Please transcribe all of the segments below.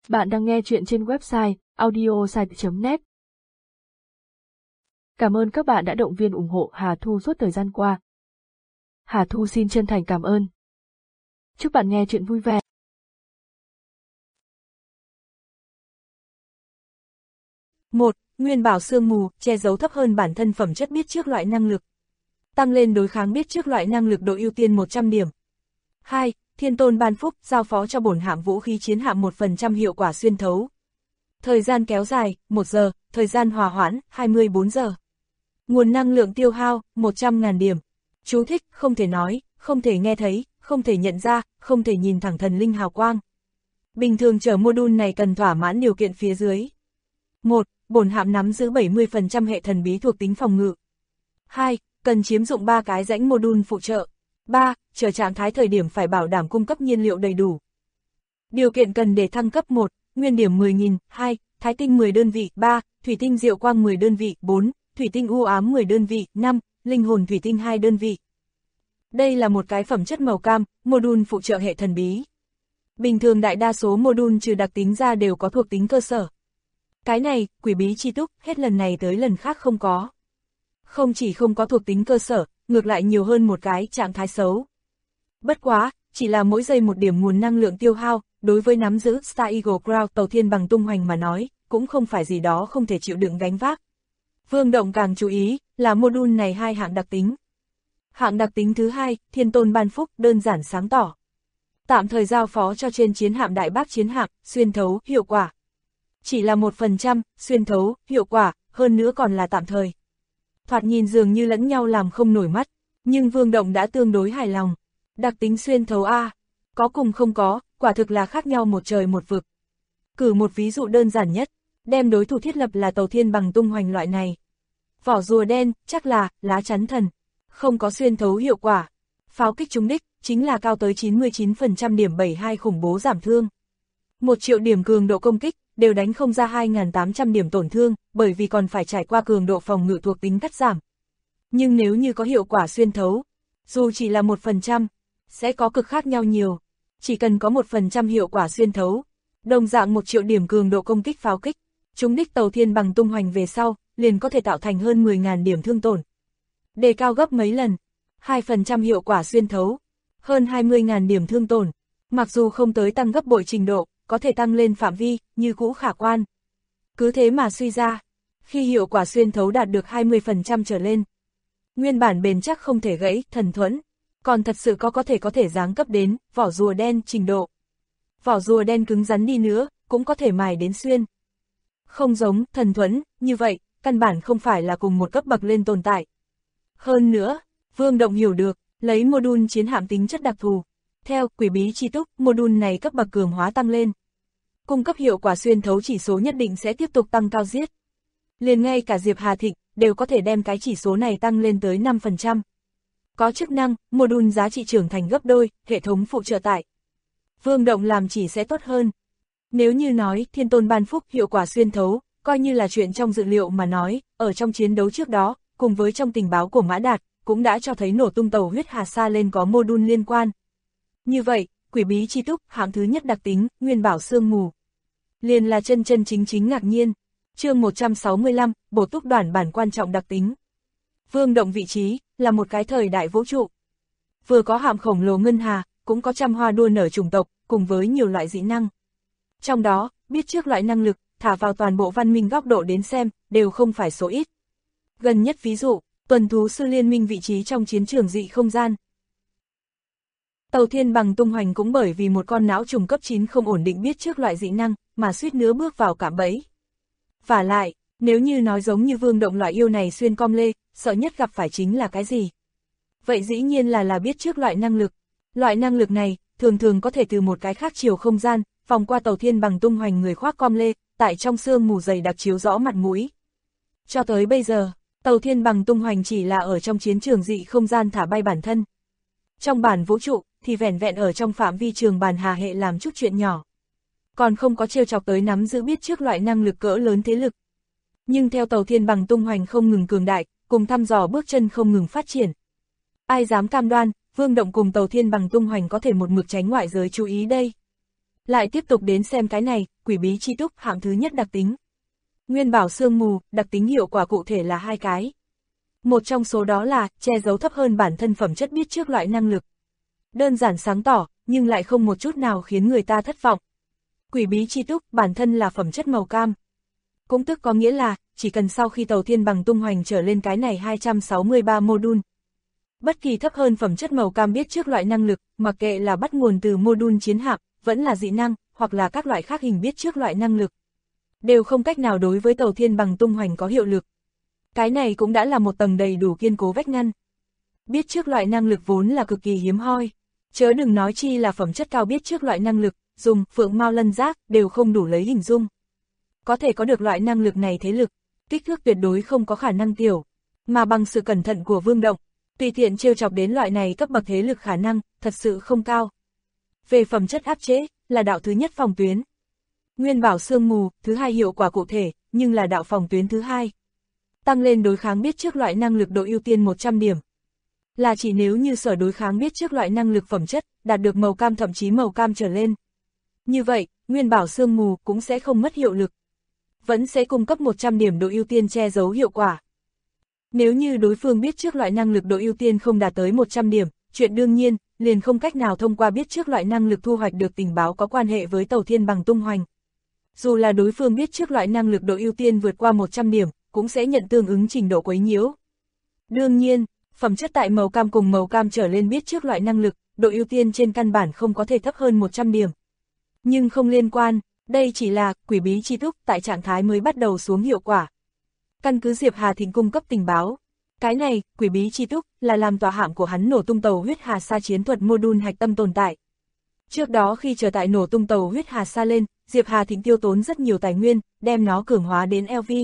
Bạn đang nghe chuyện trên website audiosite.net. Cảm ơn các bạn đã động viên ủng hộ Hà Thu suốt thời gian qua. Hà Thu xin chân thành cảm ơn. Chúc bạn nghe chuyện vui vẻ. 1. Nguyên bảo sương mù, che giấu thấp hơn bản thân phẩm chất biết trước loại năng lực. Tăng lên đối kháng biết trước loại năng lực độ ưu tiên 100 điểm. 2. Thiên tôn ban phúc, giao phó cho bổn hạm vũ khí chiến hạm 1% hiệu quả xuyên thấu. Thời gian kéo dài, 1 giờ, thời gian hòa hoãn, 24 giờ. Nguồn năng lượng tiêu hao, 100.000 điểm. Chú thích, không thể nói, không thể nghe thấy, không thể nhận ra, không thể nhìn thẳng thần linh hào quang. Bình thường chở module này cần thỏa mãn điều kiện phía dưới. 1. Bổn hạm nắm giữ 70% hệ thần bí thuộc tính phòng ngự. 2. Cần chiếm dụng 3 cái rãnh module phụ trợ. 3. Chờ trạng thái thời điểm phải bảo đảm cung cấp nhiên liệu đầy đủ. Điều kiện cần để thăng cấp: 1. Nguyên điểm 10.000, 2. Thái tinh 10 đơn vị, 3. Thủy tinh diệu quang 10 đơn vị, 4. Thủy tinh u ám 10 đơn vị, 5. Linh hồn thủy tinh 2 đơn vị. Đây là một cái phẩm chất màu cam, module phụ trợ hệ thần bí. Bình thường đại đa số module trừ đặc tính ra đều có thuộc tính cơ sở. Cái này, quỷ bí chi túc, hết lần này tới lần khác không có. Không chỉ không có thuộc tính cơ sở, ngược lại nhiều hơn một cái trạng thái xấu. Bất quá, chỉ là mỗi giây một điểm nguồn năng lượng tiêu hao, đối với nắm giữ Star Eagle Crown tàu thiên bằng tung hoành mà nói, cũng không phải gì đó không thể chịu đựng gánh vác. Vương Động càng chú ý, là module này 2 hạng đặc tính. Hạng đặc tính thứ 2, thiên tôn ban phúc, đơn giản sáng tỏ. Tạm thời giao phó cho trên chiến hạm đại bác chiến hạm, xuyên thấu, hiệu quả. Chỉ là 1%, xuyên thấu, hiệu quả, hơn nữa còn là tạm thời. Thoạt nhìn dường như lẫn nhau làm không nổi mắt, nhưng Vương Động đã tương đối hài lòng. Đặc tính xuyên thấu A, có cùng không có, quả thực là khác nhau một trời một vực. Cử một ví dụ đơn giản nhất, đem đối thủ thiết lập là tàu thiên bằng tung hoành loại này. Vỏ rùa đen, chắc là, lá chắn thần, không có xuyên thấu hiệu quả. Pháo kích trúng đích, chính là cao tới 99% điểm 72 khủng bố giảm thương. 1 triệu điểm cường độ công kích, đều đánh không ra 2.800 điểm tổn thương, bởi vì còn phải trải qua cường độ phòng ngự thuộc tính cắt giảm. Nhưng nếu như có hiệu quả xuyên thấu, dù chỉ là 1%, sẽ có cực khác nhau nhiều. Chỉ cần có 1% hiệu quả xuyên thấu, đồng dạng 1 triệu điểm cường độ công kích pháo kích, trúng đích tàu thiên bằng tung hoành về sau, liền có thể tạo thành hơn 10.000 điểm thương tổn. Đề cao gấp mấy lần, 2% hiệu quả xuyên thấu, hơn 20.000 điểm thương tổn, mặc dù không tới tăng gấp bội trình độ, có thể tăng lên phạm vi, như cũ khả quan. Cứ thế mà suy ra, khi hiệu quả xuyên thấu đạt được 20% trở lên, nguyên bản bền chắc không thể gãy, thần thuẫn, còn thật sự có thể giáng cấp đến vỏ rùa đen trình độ. Vỏ rùa đen cứng rắn đi nữa, cũng có thể mài đến xuyên. Không giống thần thuẫn, như vậy, căn bản không phải là cùng một cấp bậc lên tồn tại. Hơn nữa, Vương Động hiểu được, lấy module chiến hạm tính chất đặc thù. Theo quỷ bí chi túc, module này cấp bậc cường hóa tăng lên. Cung cấp hiệu quả xuyên thấu chỉ số nhất định sẽ tiếp tục tăng cao giết. Liền ngay cả Diệp Hà Thịnh, đều có thể đem cái chỉ số này tăng lên tới 5%. Có chức năng, module giá trị trưởng thành gấp đôi, hệ thống phụ trợ tại. Vương Động làm chỉ sẽ tốt hơn. Nếu như nói, thiên tôn ban phúc hiệu quả xuyên thấu, coi như là chuyện trong dự liệu mà nói, ở trong chiến đấu trước đó, cùng với trong tình báo của Mã Đạt, cũng đã cho thấy nổ tung tàu huyết hà sa lên có module liên quan. Như vậy, quỷ bí chi túc, hạng thứ nhất đặc tính, nguyên bảo sương mù. Liền là chân chính ngạc nhiên. Chương 165, bổ túc đoàn bản quan trọng đặc tính. Vương Động vị trí, là một cái thời đại vũ trụ. Vừa có hạm khổng lồ ngân hà, cũng có trăm hoa đua nở chủng tộc, cùng với nhiều loại dị năng. Trong đó, biết trước loại năng lực, thả vào toàn bộ văn minh góc độ đến xem, đều không phải số ít. Gần nhất ví dụ, tuần thú sư liên minh vị trí trong chiến trường dị không gian. Tàu thiên bằng tung hoành cũng bởi vì một con não trùng cấp 9 không ổn định biết trước loại dị năng, mà suýt nữa bước vào cạm bẫy. Vả lại, nếu như nói giống như Vương Động loại yêu này xuyên com lê, sợ nhất gặp phải chính là cái gì? Vậy dĩ nhiên là biết trước loại năng lực. Loại năng lực này, thường có thể từ một cái khác chiều không gian, vòng qua tàu thiên bằng tung hoành người khoác com lê, tại trong sương mù dày đặc chiếu rõ mặt mũi. Cho tới bây giờ, tàu thiên bằng tung hoành chỉ là ở trong chiến trường dị không gian thả bay bản thân. Trong bản vũ trụ, thì vẻn vẹn ở trong phạm vi trường bàn hà hệ làm chút chuyện nhỏ. Còn không có trêu chọc tới nắm giữ biết trước loại năng lực cỡ lớn thế lực. Nhưng theo tàu thiên bằng tung hoành không ngừng cường đại, cùng thăm dò bước chân không ngừng phát triển. Ai dám cam đoan, Vương Động cùng tàu thiên bằng tung hoành có thể một mực tránh ngoại giới chú ý đây. Lại tiếp tục đến xem cái này, quỷ bí chi túc hạng thứ nhất đặc tính. Nguyên bảo sương mù, đặc tính hiệu quả cụ thể là 2 cái. Một trong số đó là che giấu thấp hơn bản thân phẩm chất biết trước loại năng lực. Đơn giản sáng tỏ, nhưng lại không một chút nào khiến người ta thất vọng. Quỷ bí chi túc bản thân là phẩm chất màu cam. Cũng tức có nghĩa là, chỉ cần sau khi tàu thiên bằng tung hoành trở lên cái này 263 module. Bất kỳ thấp hơn phẩm chất màu cam biết trước loại năng lực, mặc kệ là bắt nguồn từ module chiến hạm, vẫn là dị năng, hoặc là các loại khác hình biết trước loại năng lực, đều không cách nào đối với tàu thiên bằng tung hoành có hiệu lực. Cái này cũng đã là một tầng đầy đủ kiên cố vách ngăn. Biết trước loại năng lực vốn là cực kỳ hiếm hoi, chớ đừng nói chi là phẩm chất cao biết trước loại năng lực, dùng phượng mao lân giác đều không đủ lấy hình dung. Có thể có được loại năng lực này thế lực, kích thước tuyệt đối không có khả năng tiểu, mà bằng sự cẩn thận của Vương Động, tùy tiện trêu chọc đến loại này cấp bậc thế lực khả năng, thật sự không cao. Về phẩm chất áp chế, là đạo thứ nhất phòng tuyến. Nguyên bảo sương mù, thứ hai hiệu quả cụ thể, nhưng là đạo phòng tuyến thứ hai. Tăng lên đối kháng biết trước loại năng lực độ ưu tiên 100 điểm. Là chỉ nếu như sở đối kháng biết trước loại năng lực phẩm chất, đạt được màu cam thậm chí màu cam trở lên. Như vậy, nguyên bảo sương mù cũng sẽ không mất hiệu lực. Vẫn sẽ cung cấp 100 điểm độ ưu tiên che giấu hiệu quả. Nếu như đối phương biết trước loại năng lực độ ưu tiên không đạt tới 100 điểm, chuyện đương nhiên, liền không cách nào thông qua biết trước loại năng lực thu hoạch được tình báo có quan hệ với tàu thiên bằng tung hoành. Dù là đối phương biết trước loại năng lực độ ưu tiên vượt qua 100 điểm, cũng sẽ nhận tương ứng trình độ quấy nhiễu. Đương nhiên, phẩm chất tại màu cam cùng màu cam trở lên biết trước loại năng lực, độ ưu tiên trên căn bản không có thể thấp hơn 100 điểm. Nhưng không liên quan, đây chỉ là quỷ bí chi túc tại trạng thái mới bắt đầu xuống hiệu quả. Căn cứ Diệp Hà Thịnh cung cấp tình báo, cái này, quỷ bí chi túc, là làm tọa hạm của hắn nổ tung tàu huyết hà sa chiến thuật module hạch tâm tồn tại. Trước đó khi chờ tại nổ tung tàu huyết hà sa lên, Diệp Hà Thịnh tiêu tốn rất nhiều tài nguyên, đem nó cường hóa đến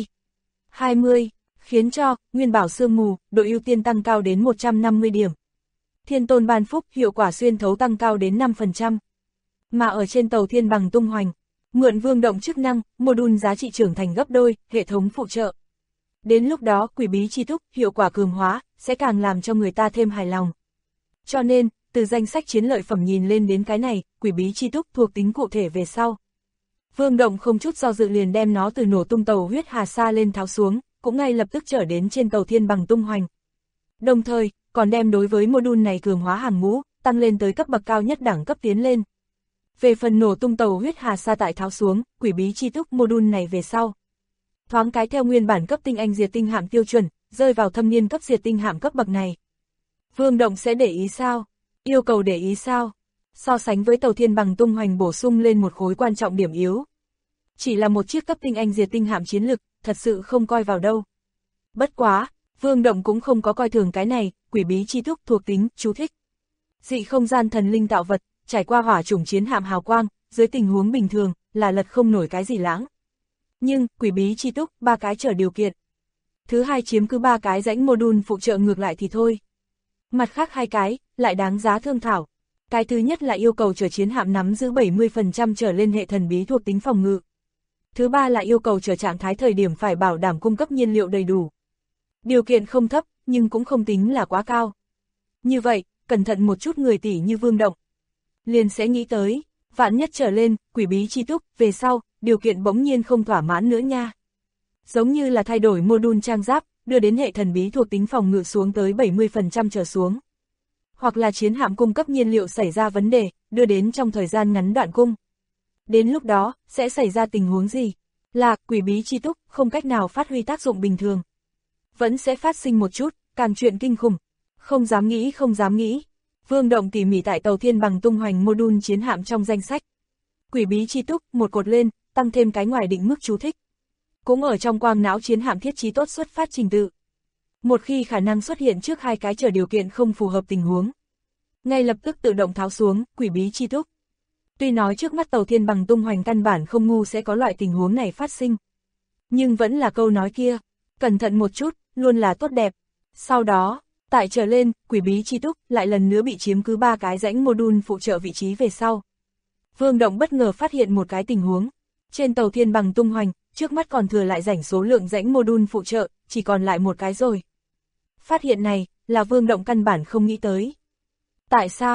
LV20, khiến cho nguyên bảo sương mù, độ ưu tiên tăng cao đến 150 điểm. Thiên tôn ban phúc, hiệu quả xuyên thấu tăng cao đến 5%. Mà ở trên tàu thiên bằng tung hoành, mượn Vương Động chức năng, module giá trị trưởng thành gấp đôi, hệ thống phụ trợ. Đến lúc đó quỷ bí chi túc, hiệu quả cường hóa, sẽ càng làm cho người ta thêm hài lòng. Cho nên, từ danh sách chiến lợi phẩm nhìn lên đến cái này, quỷ bí chi túc thuộc tính cụ thể về sau. Vương Động không chút do dự liền đem nó từ nổ tung tàu huyết hà sa lên tháo xuống, cũng ngay lập tức trở đến trên tàu thiên bằng tung hoành. Đồng thời, còn đem đối với module này cường hóa hàng ngũ, tăng lên tới cấp bậc cao nhất đẳng cấp tiến lên. Về phần nổ tung tàu huyết hà sa tại tháo xuống, quỷ bí chi túc module này về sau. Thoáng cái theo nguyên bản cấp tinh anh diệt tinh hạm tiêu chuẩn, rơi vào thâm niên cấp diệt tinh hạm cấp bậc này. Vương Động sẽ để ý sao? Yêu cầu để ý sao? So sánh với tàu thiên bằng tung hoành bổ sung lên một khối quan trọng điểm yếu. Chỉ là một chiếc cấp tinh anh diệt tinh hạm chiến lực, thật sự không coi vào đâu. Bất quá, Vương Động cũng không có coi thường cái này, quỷ bí chi túc thuộc tính, chú thích. Dị không gian thần linh tạo vật, trải qua hỏa chủng chiến hạm hào quang, dưới tình huống bình thường, là lật không nổi cái gì lãng. Nhưng, quỷ bí chi túc, 3 cái trở điều kiện. Thứ hai chiếm cứ 3 cái rãnh module phụ trợ ngược lại thì thôi. Mặt khác 2 cái, lại đáng giá thương thảo. Cái thứ nhất là yêu cầu chở chiến hạm nắm giữ 70% trở lên hệ thần bí thuộc tính phòng ngự. Thứ ba là yêu cầu chở trạng thái thời điểm phải bảo đảm cung cấp nhiên liệu đầy đủ. Điều kiện không thấp, nhưng cũng không tính là quá cao. Như vậy, cẩn thận một chút người tỷ như Vương Động. Liền sẽ nghĩ tới, vạn nhất trở lên, quỷ bí chi túc, về sau, điều kiện bỗng nhiên không thỏa mãn nữa nha. Giống như là thay đổi module trang giáp, đưa đến hệ thần bí thuộc tính phòng ngự xuống tới 70% trở xuống. Hoặc là chiến hạm cung cấp nhiên liệu xảy ra vấn đề, đưa đến trong thời gian ngắn đoạn cung. Đến lúc đó, sẽ xảy ra tình huống gì? Là, quỷ bí chi túc, không cách nào phát huy tác dụng bình thường. Vẫn sẽ phát sinh một chút, càng chuyện kinh khủng. Không dám nghĩ, không dám nghĩ. Vương Động tỉ mỉ tại tàu thiên bằng tung hoành module chiến hạm trong danh sách. Quỷ bí chi túc, một cột lên, tăng thêm cái ngoài định mức chú thích. Cũng ở trong quang não chiến hạm thiết trí tốt xuất phát trình tự. Một khi khả năng xuất hiện trước 2 cái trở điều kiện không phù hợp tình huống, ngay lập tức tự động tháo xuống, quỷ bí chi túc. Tuy nói trước mắt tàu thiên bằng tung hoành căn bản không ngu sẽ có loại tình huống này phát sinh. Nhưng vẫn là câu nói kia, cẩn thận một chút, luôn là tốt đẹp. Sau đó, tại trở lên, quỷ bí chi túc lại lần nữa bị chiếm cứ 3 cái rãnh module phụ trợ vị trí về sau. Vương Động bất ngờ phát hiện một cái tình huống. Trên tàu thiên bằng tung hoành, trước mắt còn thừa lại rãnh số lượng rãnh module phụ trợ, chỉ còn lại một cái rồi. Phát hiện này, là Vương Động căn bản không nghĩ tới. Tại sao?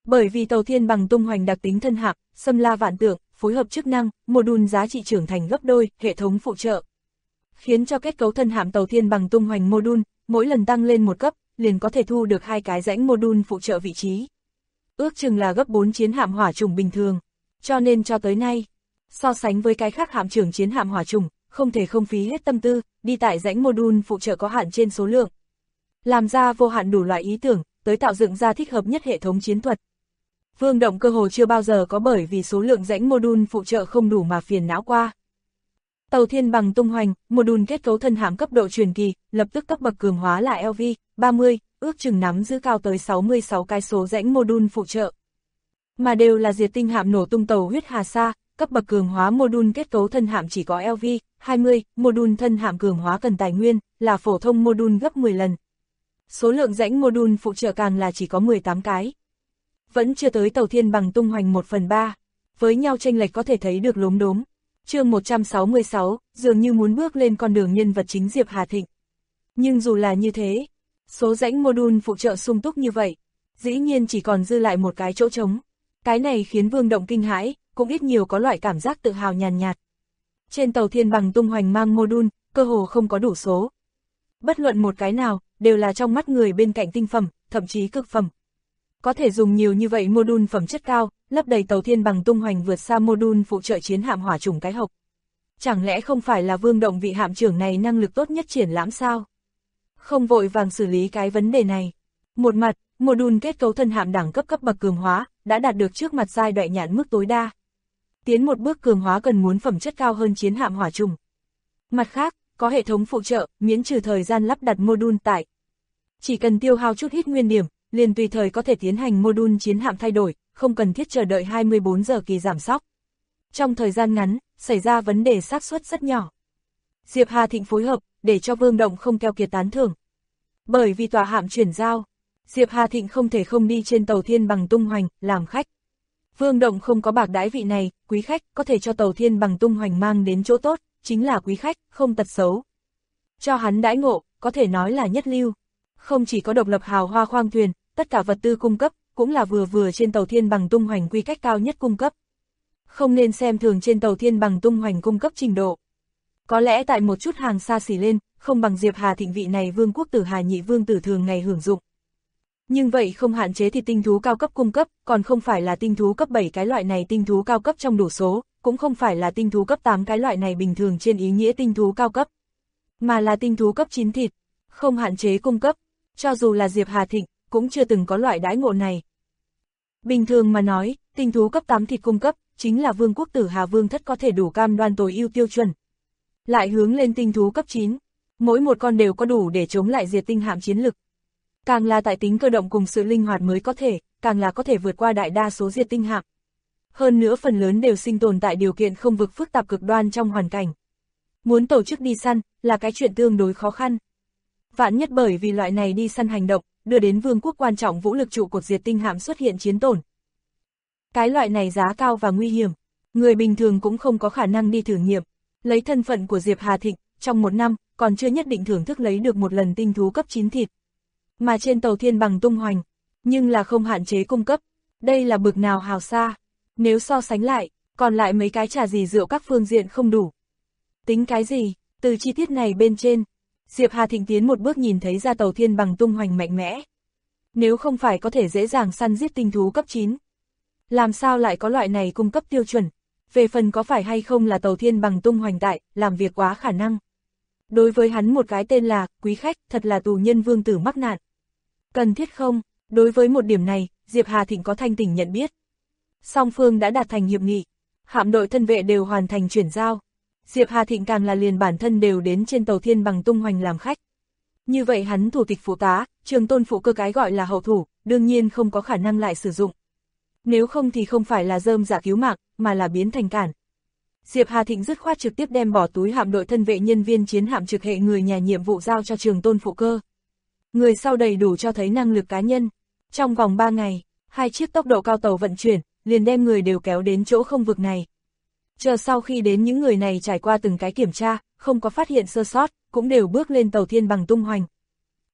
Bởi vì tàu thiên bằng tung hoành đặc tính thân hạm, xâm la vạn tượng, phối hợp chức năng, module giá trị trưởng thành gấp đôi, hệ thống phụ trợ, khiến cho kết cấu thân hạm tàu thiên bằng tung hoành module, mỗi lần tăng lên một cấp, liền có thể thu được 2 cái rãnh module phụ trợ vị trí. Ước chừng là gấp 4 chiến hạm hỏa trùng bình thường. Cho nên cho tới nay, so sánh với cái khác hạm trưởng chiến hạm hỏa trùng, không thể không phí hết tâm tư, đi tại rãnh module phụ trợ có hạn trên số lượng. Làm ra vô hạn đủ loại ý tưởng, tới tạo dựng ra thích hợp nhất hệ thống chiến thuật. Vương Động cơ hồ chưa bao giờ có bởi vì số lượng rãnh module phụ trợ không đủ mà phiền não qua. Tàu thiên bằng tung hoành, module kết cấu thân hạm cấp độ truyền kỳ, lập tức cấp bậc cường hóa là LV-30, ước chừng nắm giữ cao tới 66 cái số rãnh module phụ trợ. Mà đều là diệt tinh hạm nổ tung tàu huyết hà sa, cấp bậc cường hóa module kết cấu thân hạm chỉ có LV-20, module thân hạm cường hóa cần tài nguyên, là phổ thông module gấp 10 lần. Số lượng rãnh module phụ trợ càng là chỉ có 18 cái. Vẫn chưa tới tàu thiên bằng tung hoành 1/3, với nhau chênh lệch có thể thấy được lốm đốm. Chương 166, dường như muốn bước lên con đường nhân vật chính Diệp Hà Thịnh. Nhưng dù là như thế, số rãnh module phụ trợ sung túc như vậy, dĩ nhiên chỉ còn dư lại một cái chỗ trống. Cái này khiến Vương Động kinh hãi, cũng ít nhiều có loại cảm giác tự hào nhàn nhạt. Trên tàu thiên bằng tung hoành mang module, cơ hồ không có đủ số. Bất luận một cái nào, đều là trong mắt người bên cạnh tinh phẩm, thậm chí cực phẩm. Có thể dùng nhiều như vậy module phẩm chất cao, lấp đầy tàu thiên bằng tung hoành vượt xa module phụ trợ chiến hạm hỏa trùng cái hộc. Chẳng lẽ không phải là Vương Động vị hạm trưởng này năng lực tốt nhất triển lãm sao? Không vội vàng xử lý cái vấn đề này. Một mặt, module kết cấu thân hạm đẳng cấp bậc cường hóa, đã đạt được trước mặt giai đoạn nhãn mức tối đa. Tiến một bước cường hóa cần muốn phẩm chất cao hơn chiến hạm hỏa trùng. Mặt khác, có hệ thống phụ trợ, miễn trừ thời gian lắp đặt module tại. Chỉ cần tiêu hao chút ít nguyên điểm, liền tùy thời có thể tiến hành module chiến hạm thay đổi, không cần thiết chờ đợi 24 giờ kỳ giảm sóc. Trong thời gian ngắn, xảy ra vấn đề xác suất rất nhỏ. Diệp Hà Thịnh phối hợp, để cho Vương Động không keo kiệt tán thưởng. Bởi vì tòa hạm chuyển giao, Diệp Hà Thịnh không thể không đi trên tàu thiên bằng tung hoành, làm khách. Vương Động không có bạc đãi vị này, quý khách, có thể cho tàu thiên bằng tung hoành mang đến chỗ tốt, chính là quý khách, không tật xấu. Cho hắn đãi ngộ, có thể nói là nhất lưu. Không chỉ có độc lập hào hoa khoang thuyền, tất cả vật tư cung cấp, cũng là vừa vừa trên tàu thiên bằng tung hoành quy cách cao nhất cung cấp. Không nên xem thường trên tàu thiên bằng tung hoành cung cấp trình độ. Có lẽ tại một chút hàng xa xỉ lên, không bằng Diệp Hà Thịnh vị này vương quốc tử Hà nhị vương tử thường ngày hưởng dụng. Nhưng vậy không hạn chế thì tinh thú cao cấp cung cấp, còn không phải là tinh thú cấp 7 cái loại này tinh thú cao cấp trong đủ số, cũng không phải là tinh thú cấp 8 cái loại này bình thường trên ý nghĩa tinh thú cao cấp, mà là tinh thú cấp 9 thịt, không hạn chế cung cấp, cho dù là Diệp Hà Thịnh, cũng chưa từng có loại đãi ngộ này. Bình thường mà nói, tinh thú cấp 8 thịt cung cấp, chính là vương quốc tử Hà vương thất có thể đủ cam đoan tối ưu tiêu chuẩn. Lại hướng lên tinh thú cấp 9, mỗi một con đều có đủ để chống lại diệt tinh hạm chiến lực. Càng là tại tính cơ động cùng sự linh hoạt mới có thể, càng là có thể vượt qua đại đa số diệt tinh hạm. Hơn nữa phần lớn đều sinh tồn tại điều kiện không vực phức tạp cực đoan trong hoàn cảnh. Muốn tổ chức đi săn, là cái chuyện tương đối khó khăn. Vạn nhất bởi vì loại này đi săn hành động, đưa đến vương quốc quan trọng vũ lực trụ cột diệt tinh hạm xuất hiện chiến tổn. Cái loại này giá cao và nguy hiểm, người bình thường cũng không có khả năng đi thử nghiệm. Lấy thân phận của Diệp Hà Thịnh, trong một năm, còn chưa nhất định thưởng thức lấy được một lần tinh thú cấp 9 thịt. Mà trên tàu thiên bằng tung hoành, nhưng là không hạn chế cung cấp. Đây là bực nào hào xa. Nếu so sánh lại, còn lại mấy cái trà gì rượu các phương diện không đủ. Tính cái gì, từ chi tiết này bên trên, Diệp Hà Thịnh tiến một bước nhìn thấy ra tàu thiên bằng tung hoành mạnh mẽ. Nếu không phải có thể dễ dàng săn giết tinh thú cấp 9, làm sao lại có loại này cung cấp tiêu chuẩn? Về phần có phải hay không là tàu thiên bằng tung hoành tại, làm việc quá khả năng. Đối với hắn một cái tên là, quý khách, thật là tù nhân vương tử mắc nạn. Cần thiết không? Đối với một điểm này, Diệp Hà Thịnh có thanh tỉnh nhận biết. Song phương đã đạt thành hiệp nghị, hạm đội thân vệ đều hoàn thành chuyển giao. Diệp Hà Thịnh càng là liền bản thân đều đến trên tàu thiên bằng tung hoành làm khách. Như vậy hắn thủ tịch phụ tá, trường tôn phụ cơ cái gọi là hậu thủ, đương nhiên không có khả năng lại sử dụng. Nếu không thì không phải là rơm rạ cứu mạng, mà là biến thành cản. Diệp Hà Thịnh dứt khoát trực tiếp đem bỏ túi hạm đội thân vệ nhân viên chiến hạm trực hệ người nhà nhiệm vụ giao cho trường tôn phụ cơ. Người sau đầy đủ cho thấy năng lực cá nhân. Trong vòng 3 ngày, 2 chiếc tốc độ cao tàu vận chuyển, liền đem người đều kéo đến chỗ không vực này. Chờ sau khi đến những người này trải qua từng cái kiểm tra, không có phát hiện sơ sót, cũng đều bước lên tàu thiên bằng tung hoành.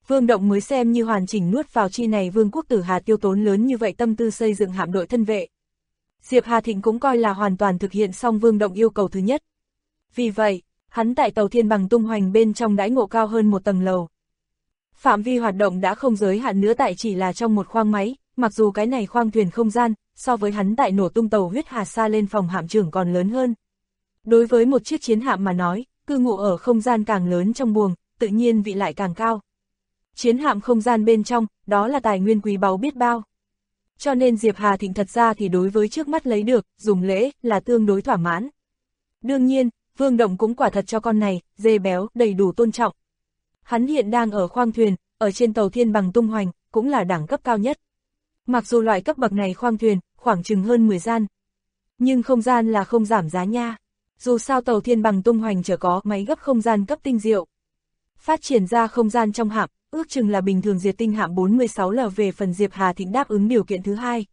Vương Động mới xem như hoàn chỉnh nuốt vào chi này Vương quốc Tử Hà tiêu tốn lớn như vậy tâm tư xây dựng hạm đội thân vệ. Diệp Hà Thịnh cũng coi là hoàn toàn thực hiện xong Vương Động yêu cầu thứ nhất. Vì vậy, hắn tại tàu thiên bằng tung hoành bên trong đãi ngộ cao hơn một tầng lầu. Phạm vi hoạt động đã không giới hạn nữa tại chỉ là trong một khoang máy, mặc dù cái này khoang thuyền không gian, so với hắn tại nổ tung tàu huyết hà sa lên phòng hạm trưởng còn lớn hơn. Đối với một chiếc chiến hạm mà nói, cư ngụ ở không gian càng lớn trong buồng, tự nhiên vị lại càng cao. Chiến hạm không gian bên trong, đó là tài nguyên quý báu biết bao. Cho nên Diệp Hà Thịnh thật ra thì đối với trước mắt lấy được, dùng lễ, là tương đối thỏa mãn. Đương nhiên, Vương Động cũng quả thật cho con này, dê béo, đầy đủ tôn trọng. Hắn hiện đang ở khoang thuyền, ở trên tàu thiên bằng tung hoành, cũng là đẳng cấp cao nhất. Mặc dù loại cấp bậc này khoang thuyền, khoảng chừng hơn 10 gian. Nhưng không gian là không giảm giá nha. Dù sao tàu thiên bằng tung hoành chở có máy gấp không gian cấp tinh diệu. Phát triển ra không gian trong hạm, ước chừng là bình thường diệt tinh hạm 46L về phần Diệp Hà Thịnh đáp ứng điều kiện thứ hai.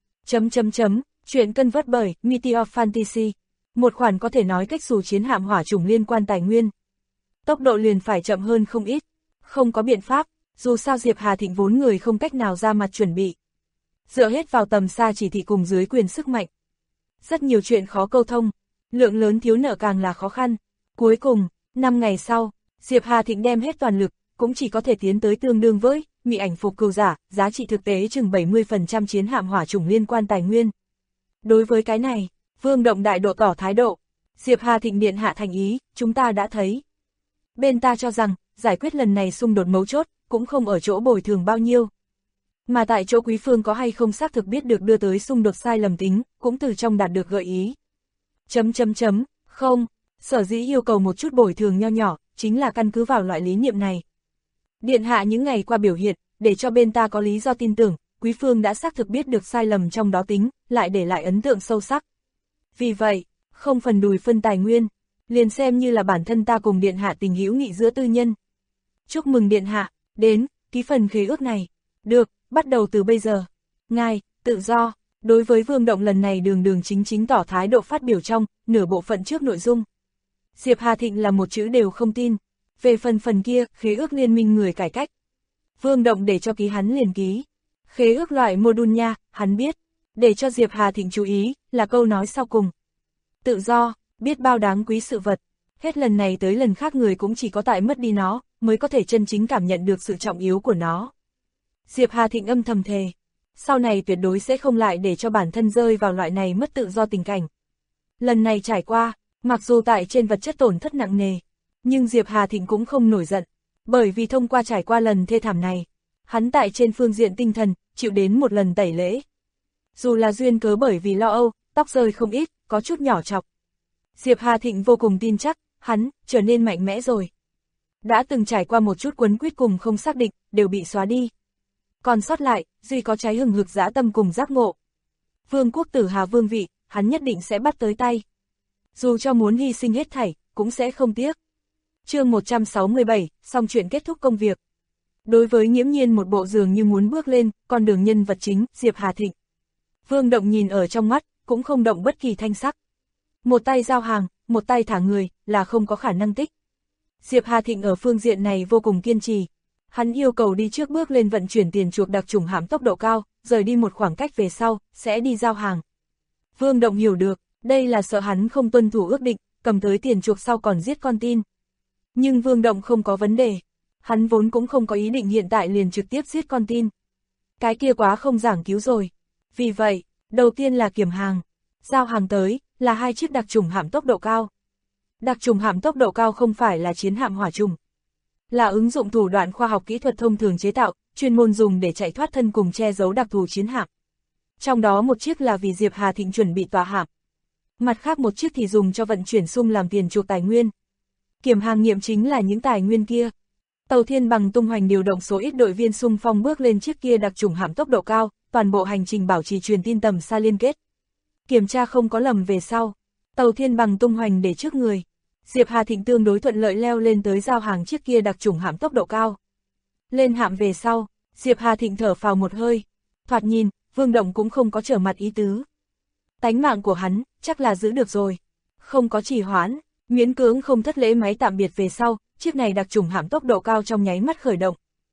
Chuyện cân vớt bởi Meteor Fantasy. Một khoản có thể nói cách xù chiến hạm hỏa chủng liên quan tài nguyên. Tốc độ liền phải chậm hơn không ít. Không có biện pháp, dù sao Diệp Hà Thịnh vốn người không cách nào ra mặt chuẩn bị. Dựa hết vào tầm xa chỉ thị cùng dưới quyền sức mạnh. Rất nhiều chuyện khó câu thông, lượng lớn thiếu nợ càng là khó khăn. Cuối cùng, 5 ngày sau, Diệp Hà Thịnh đem hết toàn lực, cũng chỉ có thể tiến tới tương đương với Mị ảnh phục cừu giả, giá trị thực tế chừng 70% chiến hạm hỏa chủng liên quan tài nguyên. Đối với cái này, Vương Động đại độ tỏ thái độ. Diệp Hà Thịnh điện hạ thành ý, chúng ta đã thấy. Bên ta cho rằng, giải quyết lần này xung đột mấu chốt, cũng không ở chỗ bồi thường bao nhiêu. Mà tại chỗ quý phương có hay không xác thực biết được đưa tới xung đột sai lầm tính, cũng từ trong đạt được gợi ý. Không, sở dĩ yêu cầu một chút bồi thường nho nhỏ, chính là căn cứ vào loại lý niệm này. Điện hạ những ngày qua biểu hiện, để cho bên ta có lý do tin tưởng, quý phương đã xác thực biết được sai lầm trong đó tính, lại để lại ấn tượng sâu sắc. Vì vậy, không phần đùi phân tài nguyên, liền xem như là bản thân ta cùng điện hạ tình hữu nghị giữa tư nhân. Chúc mừng điện hạ, đến, ký phần khế ước này. Được, bắt đầu từ bây giờ. Ngài, tự do, đối với Vương Động lần này đường chính tỏ thái độ phát biểu trong, nửa bộ phận trước nội dung. Diệp Hà Thịnh là một chữ đều không tin. Về phần kia, khế ước liên minh người cải cách. Vương Động để cho ký hắn liền ký. Khế ước loại module nha, hắn biết. Để cho Diệp Hà Thịnh chú ý, là câu nói sau cùng. Tự do, biết bao đáng quý sự vật. Hết lần này tới lần khác người cũng chỉ có tại mất đi nó, mới có thể chân chính cảm nhận được sự trọng yếu của nó. Diệp Hà Thịnh âm thầm thề. Sau này tuyệt đối sẽ không lại để cho bản thân rơi vào loại này mất tự do tình cảnh. Lần này trải qua, mặc dù tại trên vật chất tổn thất nặng nề, nhưng Diệp Hà Thịnh cũng không nổi giận. Bởi vì thông qua trải qua lần thê thảm này, hắn tại trên phương diện tinh thần, chịu đến một lần tẩy lễ. Dù là duyên cớ bởi vì lo âu, tóc rơi không ít, có chút nhỏ chọc. Diệp Hà Thịnh vô cùng tin chắc, hắn, trở nên mạnh mẽ rồi. Đã từng trải qua một chút quấn quýt cùng không xác định, đều bị xóa đi. Còn sót lại, duy có cháy hừng hực dã tâm cùng giác ngộ. Vương quốc Tử Hà vương vị, hắn nhất định sẽ bắt tới tay. Dù cho muốn hy sinh hết thảy, cũng sẽ không tiếc. Chương 167, xong chuyện kết thúc công việc. Đối với nghiễm nhiên một bộ dường như muốn bước lên, con đường nhân vật chính, Diệp Hà Thịnh. Vương Động nhìn ở trong mắt, cũng không động bất kỳ thanh sắc. Một tay giao hàng, một tay thả người, là không có khả năng tích. Diệp Hà Thịnh ở phương diện này vô cùng kiên trì. Hắn yêu cầu đi trước bước lên vận chuyển tiền chuộc đặc trùng hạm tốc độ cao, rời đi một khoảng cách về sau, sẽ đi giao hàng. Vương Động hiểu được, đây là sợ hắn không tuân thủ ước định, cầm tới tiền chuộc sau còn giết con tin. Nhưng Vương Động không có vấn đề. Hắn vốn cũng không có ý định hiện tại liền trực tiếp giết con tin. Cái kia quá không giảng cứu rồi. Vì vậy, đầu tiên là kiểm hàng. Giao hàng tới, là 2 chiếc đặc trùng hạm tốc độ cao. Đặc trùng hạm tốc độ cao không phải là chiến hạm hỏa trùng. Là ứng dụng thủ đoạn khoa học kỹ thuật thông thường chế tạo, chuyên môn dùng để chạy thoát thân cùng che giấu đặc thù chiến hạm. Trong đó một chiếc là vì Diệp Hà Thịnh chuẩn bị tòa hạm. Mặt khác một chiếc thì dùng cho vận chuyển sung làm tiền chuộc tài nguyên. Kiểm hàng nghiệm chính là những tài nguyên kia. Tàu thiên bằng tung hoành điều động số ít đội viên xung phong bước lên chiếc kia đặc trùng hạm tốc độ cao, toàn bộ hành trình bảo trì truyền tin tầm xa liên kết. Kiểm tra không có lầm về sau, tàu thiên bằng tung hoành để trước người. Diệp Hà Thịnh tương đối thuận lợi leo lên tới giao hàng chiếc kia đặc trùng hạm tốc độ cao. Lên hạm về sau, Diệp Hà Thịnh thở phào một hơi. Thoạt nhìn, Vương Động cũng không có trở mặt ý tứ. Tánh mạng của hắn, chắc là giữ được rồi. Không có trì hoãn, miễn cưỡng không thất lễ máy tạm biệt về sau, chiếc này đặc trùng hạm tốc độ cao trong nháy mắt khởi động.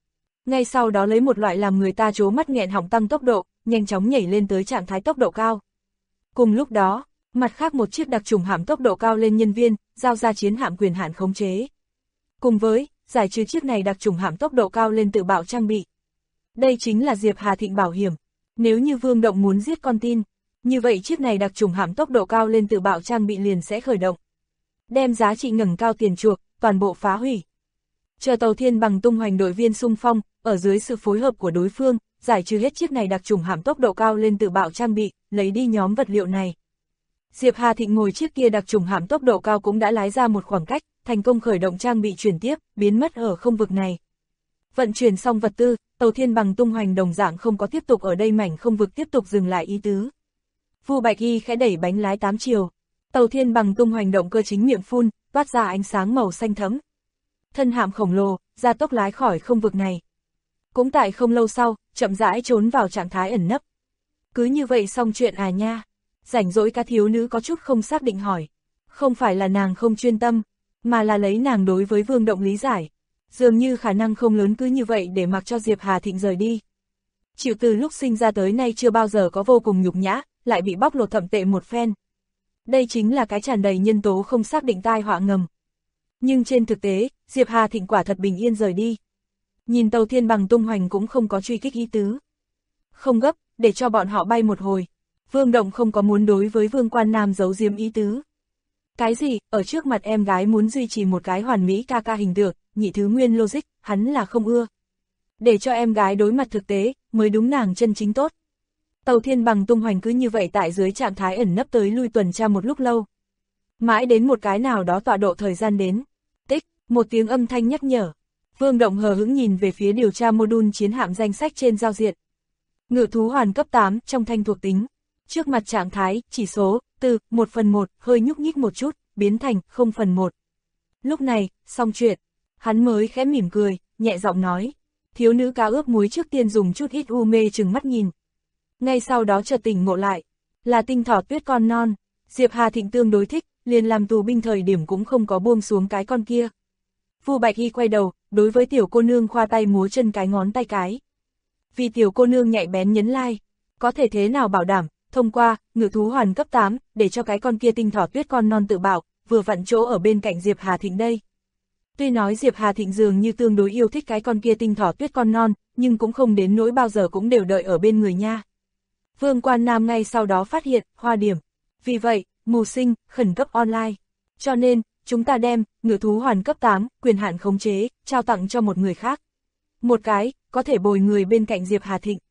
Ngay sau đó lấy một loại làm người ta trố mắt nghẹn họng tăng tốc độ, nhanh chóng nhảy lên tới trạng thái tốc độ cao. Cùng lúc đó, mặt khác một chiếc đặc trùng hạm tốc độ cao lên nhân viên, giao ra chiến hạm quyền hạn khống chế. Cùng với, giải trừ chiếc này đặc trùng hạm tốc độ cao lên tự bạo trang bị. Đây chính là Diệp Hà Thịnh bảo hiểm. Nếu như Vương Động muốn giết con tin, như vậy chiếc này đặc trùng hạm tốc độ cao lên tự bạo trang bị liền sẽ khởi động. Đem giá trị ngẩng cao tiền chuộc, toàn bộ phá hủy. Chờ tàu Thiên Bằng tung hoành đội viên xung phong, ở dưới sự phối hợp của đối phương, giải trừ hết chiếc này đặc trùng hạm tốc độ cao lên tự bạo trang bị, lấy đi nhóm vật liệu này. Diệp Hà Thịnh ngồi chiếc kia đặc trùng hạm tốc độ cao cũng đã lái ra một khoảng cách, thành công khởi động trang bị chuyển tiếp, biến mất ở không vực này. Vận chuyển xong vật tư, tàu Thiên Bằng tung hoành đồng dạng không có tiếp tục ở đây mảnh không vực tiếp tục dừng lại ý tứ. Vu Bạch Y khẽ đẩy bánh lái 8 chiều. Tàu Thiên Bằng tung hoành động cơ chính miệng phun, toát ra ánh sáng màu xanh thẫm. Thân hạm khổng lồ, ra tốc lái khỏi không vực này. Cũng tại không lâu sau, chậm rãi trốn vào trạng thái ẩn nấp. Cứ như vậy xong chuyện à nha? Rảnh rỗi cá thiếu nữ có chút không xác định hỏi. Không phải là nàng không chuyên tâm, mà là lấy nàng đối với Vương Động lý giải. Dường như khả năng không lớn cứ như vậy để mặc cho Diệp Hà Thịnh rời đi. Chịu từ lúc sinh ra tới nay chưa bao giờ có vô cùng nhục nhã, lại bị bóc lột thậm tệ một phen. Đây chính là cái tràn đầy nhân tố không xác định tai họa ngầm. Nhưng trên thực tế, Diệp Hà Thịnh quả thật bình yên rời đi. Nhìn tàu Thiên Bằng tung hoành cũng không có truy kích ý tứ. Không gấp, để cho bọn họ bay một hồi. Vương Động không có muốn đối với Vương Quan Nam giấu giếm ý tứ. Cái gì, ở trước mặt em gái muốn duy trì một cái hoàn mỹ ca ca hình tượng, nhị thứ nguyên logic, hắn là không ưa. Để cho em gái đối mặt thực tế, mới đúng nàng chân chính tốt. Tàu Thiên Bằng tung hoành cứ như vậy tại dưới trạng thái ẩn nấp tới lui tuần tra một lúc lâu. Mãi đến một cái nào đó tọa độ thời gian đến. Tích, một tiếng âm thanh nhắc nhở. Vương Động hờ hững nhìn về phía điều tra module chiến hạm danh sách trên giao diện. Ngự thú hoàn cấp 8 trong thanh thuộc tính. Trước mặt trạng thái, chỉ số, từ 1/1, hơi nhúc nhích một chút, biến thành 0/1. Lúc này, xong chuyện. Hắn mới khẽ mỉm cười, nhẹ giọng nói. Thiếu nữ cá ướp muối trước tiên dùng chút ít u mê chừng mắt nhìn. Ngay sau đó chợt tỉnh ngộ lại. Là tinh thỏ tuyết con non. Diệp Hà Thịnh tương đối thích, liền làm tù binh thời điểm cũng không có buông xuống cái con kia. Vu Bạch Y quay đầu, đối với tiểu cô nương khoa tay múa chân cái ngón tay cái. Vì tiểu cô nương nhạy bén nhấn like, có thể thế nào bảo đảm, thông qua, ngự thú hoàn cấp 8, để cho cái con kia tinh thỏ tuyết con non tự bảo, vừa vặn chỗ ở bên cạnh Diệp Hà Thịnh đây. Tuy nói Diệp Hà Thịnh dường như tương đối yêu thích cái con kia tinh thỏ tuyết con non, nhưng cũng không đến nỗi bao giờ cũng đều đợi ở bên người nha. Vương Quan Nam ngay sau đó phát hiện, hoa điểm. Vì vậy, mưu sinh, khẩn cấp online. Cho nên, chúng ta đem, ngự thú hoàn cấp 8, quyền hạn khống chế, trao tặng cho một người khác. Một cái, có thể bồi người bên cạnh Diệp Hà Thịnh.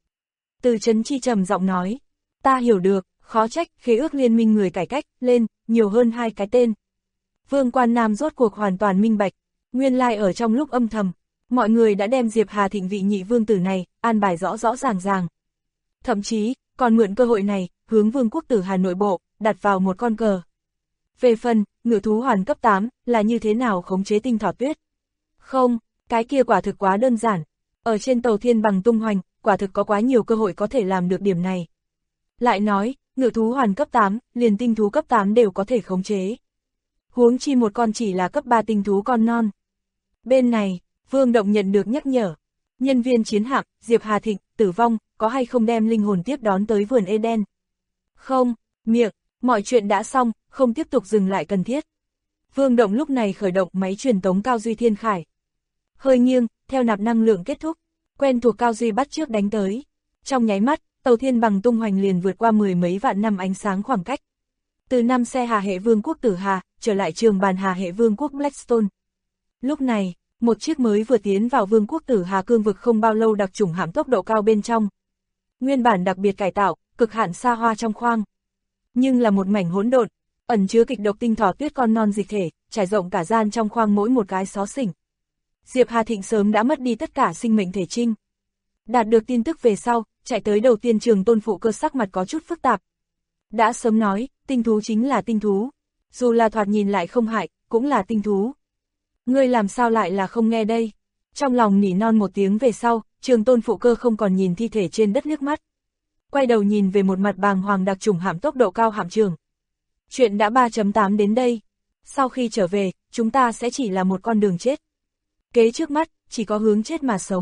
Từ Trấn Chi trầm giọng nói, ta hiểu được, khó trách, khế ước liên minh người cải cách, lên, nhiều hơn 2 cái tên. Vương Quan Nam rốt cuộc hoàn toàn minh bạch, nguyên lai ở trong lúc âm thầm, mọi người đã đem Diệp Hà Thịnh vị nhị vương tử này, an bài rõ rõ ràng ràng. Thậm chí, còn mượn cơ hội này, hướng Vương quốc tử Hà nội bộ, đặt vào một con cờ. Về phần, ngự thú hoàn cấp 8, là như thế nào khống chế tinh thỏ tuyết? Không, cái kia quả thực quá đơn giản. Ở trên tàu Thiên Bằng tung hoành, quả thực có quá nhiều cơ hội có thể làm được điểm này. Lại nói, ngự thú hoàn cấp 8, liền tinh thú cấp 8 đều có thể khống chế. Huống chi một con chỉ là cấp 3 tinh thú con non. Bên này, Vương Động nhận được nhắc nhở. Nhân viên chiến hạm, Diệp Hà Thịnh, tử vong, có hay không đem linh hồn tiếp đón tới vườn Eden? Không, miệng, mọi chuyện đã xong, không tiếp tục dừng lại cần thiết. Vương Động lúc này khởi động máy truyền tống Cao Duy Thiên Khải. Hơi nghiêng, theo nạp năng lượng kết thúc, quen thuộc Cao Duy bắt trước đánh tới. Trong nháy mắt, tàu Thiên Bằng tung hoành liền vượt qua 10 mấy vạn năm ánh sáng khoảng cách. Từ 5 xe Hà hệ Vương quốc Tử Hà, trở lại trường bàn Hà hệ Vương quốc Blackstone. Lúc này, một chiếc mới vừa tiến vào Vương quốc Tử Hà cương vực không bao lâu đặc chủng hạm tốc độ cao bên trong. Nguyên bản đặc biệt cải tạo, cực hạn xa hoa trong khoang. Nhưng là một mảnh hỗn độn, ẩn chứa kịch độc tinh thỏ tuyết con non dịch thể, trải rộng cả gian trong khoang mỗi một cái xó xỉnh. Diệp Hà Thịnh sớm đã mất đi tất cả sinh mệnh thể trinh. Đạt được tin tức về sau, chạy tới đầu tiên Trường Tôn phụ cơ sắc mặt có chút phức tạp. Đã sớm nói, tinh thú chính là tinh thú. Dù là thoạt nhìn lại không hại, cũng là tinh thú. Ngươi làm sao lại là không nghe đây? Trong lòng nỉ non một tiếng về sau, Trường Tôn phụ cơ không còn nhìn thi thể trên đất liếc mắt. Quay đầu nhìn về một mặt bàng hoàng đặc trùng hạm tốc độ cao hạm trường. Chuyện đã 3.8 đến đây. Sau khi trở về, chúng ta sẽ chỉ là một con đường chết. Kế trước mắt, chỉ có hướng chết mà sống.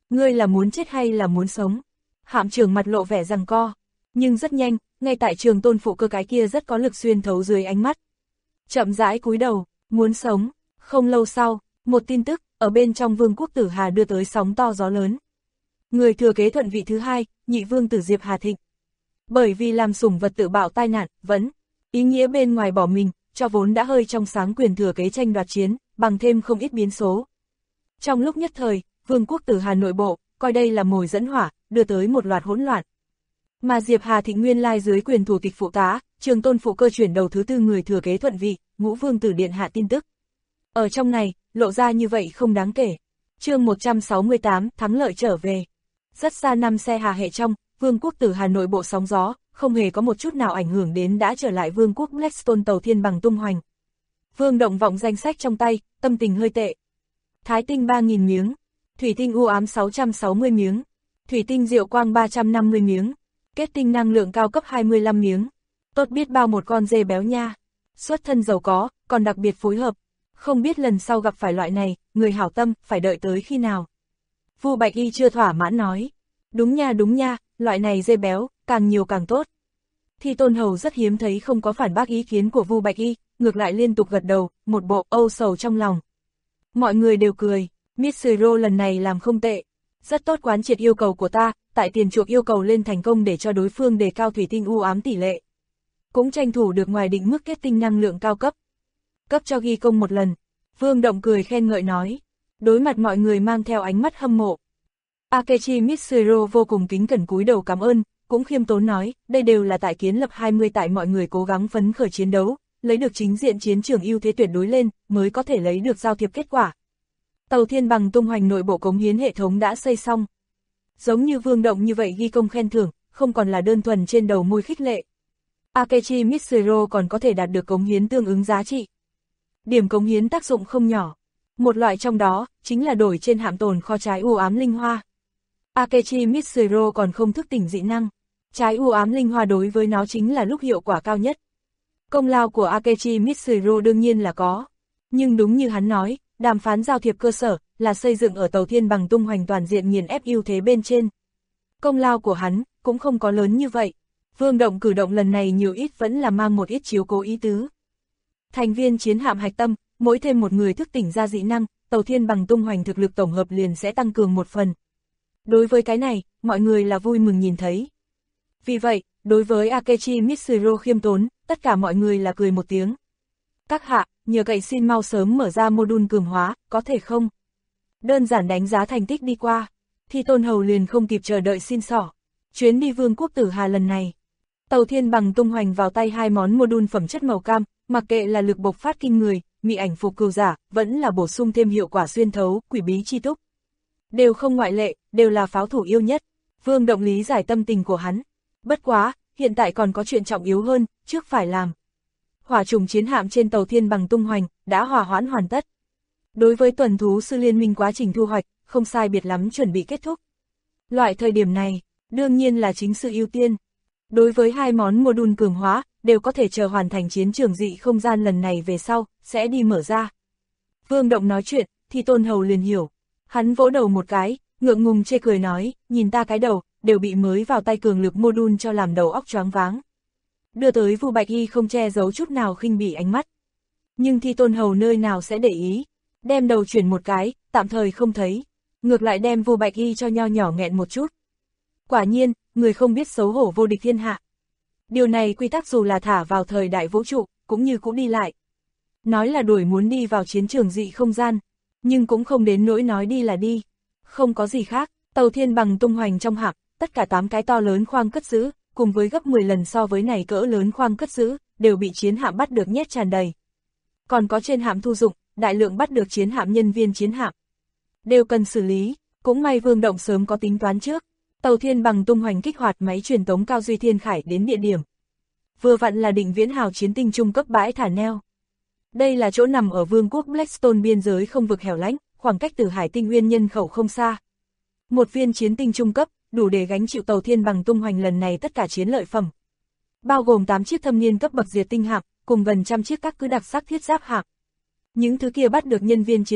Ngươi là muốn chết hay là muốn sống? Hạm trưởng mặt lộ vẻ giằng co, nhưng rất nhanh, ngay tại Trường Tôn phụ cơ cái kia rất có lực xuyên thấu dưới ánh mắt. Chậm rãi cúi đầu, muốn sống. Không lâu sau, một tin tức, ở bên trong Vương quốc Tử Hà đưa tới sóng to gió lớn. Người thừa kế thuận vị thứ hai, nhị vương tử Diệp Hà Thịnh. Bởi vì làm sủng vật tự bạo tai nạn, vẫn ý nghĩa bên ngoài bỏ mình, cho vốn đã hơi trong sáng quyền thừa kế tranh đoạt chiến, bằng thêm không ít biến số. Trong lúc nhất thời, Vương quốc Tử Hà nội bộ, coi đây là mồi dẫn hỏa, đưa tới một loạt hỗn loạn. Mà Diệp Hà Thịnh nguyên lai dưới quyền thủ tịch phụ tá, Trường Tôn phụ cơ chuyển đầu thứ tư người thừa kế thuận vị, Ngũ vương tử điện hạ tin tức. Ở trong này, lộ ra như vậy không đáng kể. Chương 168, thắng lợi trở về. Rất xa năm xe Hà hệ trong, Vương quốc Tử Hà nội bộ sóng gió, không hề có một chút nào ảnh hưởng đến đã trở lại Vương quốc Blackstone tàu thiên bằng tung hoành. Vương Động vọng danh sách trong tay, tâm tình hơi tệ. Thái tinh 3.000 miếng, thủy tinh u ám 660 miếng, thủy tinh diệu quang 350 miếng, kết tinh năng lượng cao cấp 25 miếng. Tốt biết bao một con dê béo nha. Xuất thân giàu có, còn đặc biệt phối hợp. Không biết lần sau gặp phải loại này, người hảo tâm, phải đợi tới khi nào. Vu Bạch Y chưa thỏa mãn nói. Đúng nha, loại này dê béo, càng nhiều càng tốt. Thi Tôn Hầu rất hiếm thấy không có phản bác ý kiến của Vu Bạch Y, ngược lại liên tục gật đầu, một bộ âu sầu trong lòng. Mọi người đều cười, Miss Zero lần này làm không tệ. Rất tốt quán triệt yêu cầu của ta, tại tiền chuộc yêu cầu lên thành công để cho đối phương đề cao thủy tinh u ám tỷ lệ. Cũng tranh thủ được ngoài định mức kết tinh năng lượng cao cấp. Cấp cho ghi công một lần. Vương Động cười khen ngợi nói. Đối mặt mọi người mang theo ánh mắt hâm mộ. Akechi Mitsuro vô cùng kính cẩn cúi đầu cảm ơn, cũng khiêm tốn nói, đây đều là tại kiến lập 20 tại mọi người cố gắng phấn khởi chiến đấu, lấy được chính diện chiến trường ưu thế tuyệt đối lên, mới có thể lấy được giao thiệp kết quả. Tàu thiên bằng tung hoành nội bộ cống hiến hệ thống đã xây xong. Giống như Vương Động như vậy ghi công khen thưởng, không còn là đơn thuần trên đầu môi khích lệ. Akechi Mitsuro còn có thể đạt được cống hiến tương ứng giá trị. Điểm cống hiến tác dụng không nhỏ. Một loại trong đó, chính là đổi trên hạm tồn kho trái u ám linh hoa. Akechi Mitsuro còn không thức tỉnh dị năng. Trái u ám linh hoa đối với nó chính là lúc hiệu quả cao nhất. Công lao của Akechi Mitsuro đương nhiên là có. Nhưng đúng như hắn nói, đàm phán giao thiệp cơ sở là xây dựng ở tàu thiên bằng tung hoành toàn diện nghiền ép ưu thế bên trên. Công lao của hắn cũng không có lớn như vậy. Vương Động cử động lần này nhiều ít vẫn là mang một ít chiếu cố ý tứ. Thành viên chiến hạm hạch tâm, mỗi thêm một người thức tỉnh ra dị năng, tàu thiên bằng tung hoành thực lực tổng hợp liền sẽ tăng cường một phần. Đối với cái này, mọi người là vui mừng nhìn thấy. Vì vậy, đối với Akechi Mitsuro khiêm tốn, tất cả mọi người là cười một tiếng. Các hạ, nhờ cậy xin mau sớm mở ra mô-đun cường hóa, có thể không? Đơn giản đánh giá thành tích đi qua. Thi Tôn Hầu liền không kịp chờ đợi xin xỏ. Chuyến đi Vương quốc Tử Hà lần này. Tàu thiên bằng tung hoành vào tay hai món mô-đun phẩm chất màu cam, mặc kệ là lực bộc phát kinh người, mị ảnh phục cừu giả, vẫn là bổ sung thêm hiệu quả xuyên thấu, quỷ bí chi túc. Đều không ngoại lệ, đều là pháo thủ yêu nhất. Vương Động lý giải tâm tình của hắn. Bất quá, hiện tại còn có chuyện trọng yếu hơn, trước phải làm. Hỏa trùng chiến hạm trên tàu thiên bằng tung hoành, đã hòa hoãn hoàn tất. Đối với tuần thú sư liên minh quá trình thu hoạch, không sai biệt lắm chuẩn bị kết thúc. Loại thời điểm này, đương nhiên là chính sự ưu tiên. Đối với hai món mô-đun cường hóa, đều có thể chờ hoàn thành chiến trường dị không gian lần này về sau, sẽ đi mở ra. Vương Động nói chuyện, thì Tôn Hầu liền hiểu. Hắn vỗ đầu một cái, ngượng ngùng chê cười nói, nhìn ta cái đầu, đều bị mới vào tay cường lực mô-đun cho làm đầu óc choáng váng. Đưa tới Vu Bạch Y không che giấu chút nào khinh bỉ ánh mắt. Nhưng Thi Tôn Hầu nơi nào sẽ để ý, đem đầu chuyển một cái, tạm thời không thấy, ngược lại đem Vu Bạch Y cho nho nhỏ nghẹn một chút. Quả nhiên, người không biết xấu hổ vô địch thiên hạ. Điều này quy tắc dù là thả vào thời đại vũ trụ, cũng như cũng đi lại. Nói là đuổi muốn đi vào chiến trường dị không gian, nhưng cũng không đến nỗi nói đi là đi. Không có gì khác, tàu thiên bằng tung hoành trong hạm, tất cả 8 cái to lớn khoang cất giữ, cùng với gấp 10 lần so với này cỡ lớn khoang cất giữ, đều bị chiến hạm bắt được nhét tràn đầy. Còn có trên hạm thu dụng, đại lượng bắt được chiến hạm nhân viên chiến hạm. Đều cần xử lý, cũng may Vương Động sớm có tính toán trước. Tàu thiên bằng tung hoành kích hoạt máy truyền tống cao duy thiên khải đến địa điểm. Vừa vặn là định viễn hào chiến tinh trung cấp bãi thả neo. Đây là chỗ nằm ở vương quốc Blackstone biên giới không vực hẻo lánh, khoảng cách từ Hải Tinh Uyên nhân khẩu không xa. Một viên chiến tinh trung cấp, đủ để gánh chịu tàu thiên bằng tung hoành lần này tất cả chiến lợi phẩm. Bao gồm 8 chiếc thâm niên cấp bậc diệt tinh hạm, cùng gần trăm chiếc các cứ đặc sắc thiết giáp hạm. Những thứ kia bắt được nhân viên chiến hạm,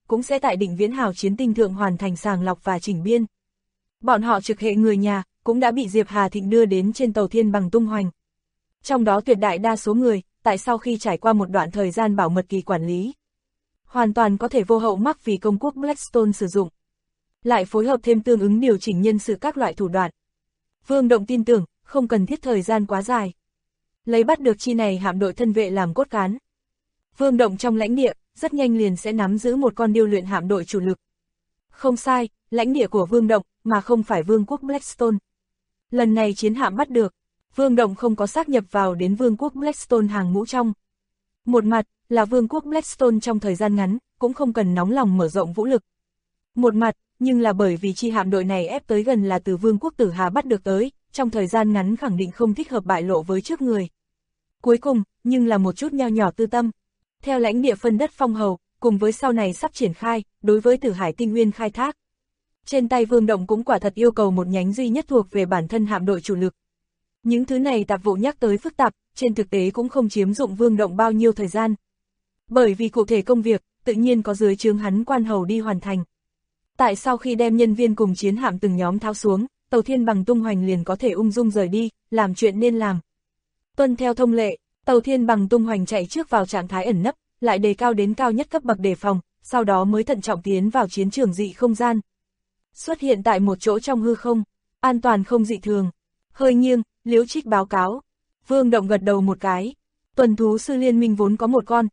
cũng sẽ tại Định Viễn Hào chiến tinh thượng hoàn thành sàng lọc và chỉnh biên. Bọn họ trực hệ người nhà, cũng đã bị Diệp Hà Thịnh đưa đến trên tàu Thiên Bằng tung hoành. Trong đó tuyệt đại đa số người, tại sau khi trải qua một đoạn thời gian bảo mật kỳ quản lý, hoàn toàn có thể vô hậu mắc vì công quốc Blackstone sử dụng. Lại phối hợp thêm tương ứng điều chỉnh nhân sự các loại thủ đoạn. Vương Động tin tưởng, không cần thiết thời gian quá dài. Lấy bắt được chi này hạm đội thân vệ làm cốt cán. Vương Động trong lãnh địa, rất nhanh liền sẽ nắm giữ một con điêu luyện hạm đội chủ lực. Không sai, lãnh địa của Vương Động, mà không phải Vương quốc Blackstone. Lần này chiến hạm bắt được, Vương Động không có xác nhập vào đến Vương quốc Blackstone hàng ngũ trong. Một mặt, là Vương quốc Blackstone trong thời gian ngắn, cũng không cần nóng lòng mở rộng vũ lực. Một mặt, nhưng là bởi vì chi hạm đội này ép tới gần là từ Vương quốc Tử Hà bắt được tới, trong thời gian ngắn khẳng định không thích hợp bại lộ với trước người. Cuối cùng, nhưng là một chút nho nhỏ tư tâm. Theo lãnh địa phân đất phong hầu, cùng với sau này sắp triển khai, đối với Tử Hải Tinh Nguyên khai thác. Trên tay Vương Động cũng quả thật yêu cầu một nhánh duy nhất thuộc về bản thân hạm đội chủ lực. Những thứ này tạp vụ nhắc tới phức tạp, trên thực tế cũng không chiếm dụng Vương Động bao nhiêu thời gian. Bởi vì cụ thể công việc, tự nhiên có dưới trướng hắn quan hầu đi hoàn thành. Tại sau khi đem nhân viên cùng chiến hạm từng nhóm tháo xuống, tàu Thiên Bằng tung hoành liền có thể ung dung rời đi, làm chuyện nên làm. Tuân theo thông lệ, tàu Thiên Bằng tung hoành chạy trước vào trạng thái ẩn nấp, lại đề cao đến cao nhất cấp bậc đề phòng, sau đó mới thận trọng tiến vào chiến trường dị không gian. Xuất hiện tại một chỗ trong hư không, an toàn không dị thường. Hơi nghiêng, Liễu Trích báo cáo. Vương Động gật đầu một cái. Tuần thú sư liên minh vốn có một con,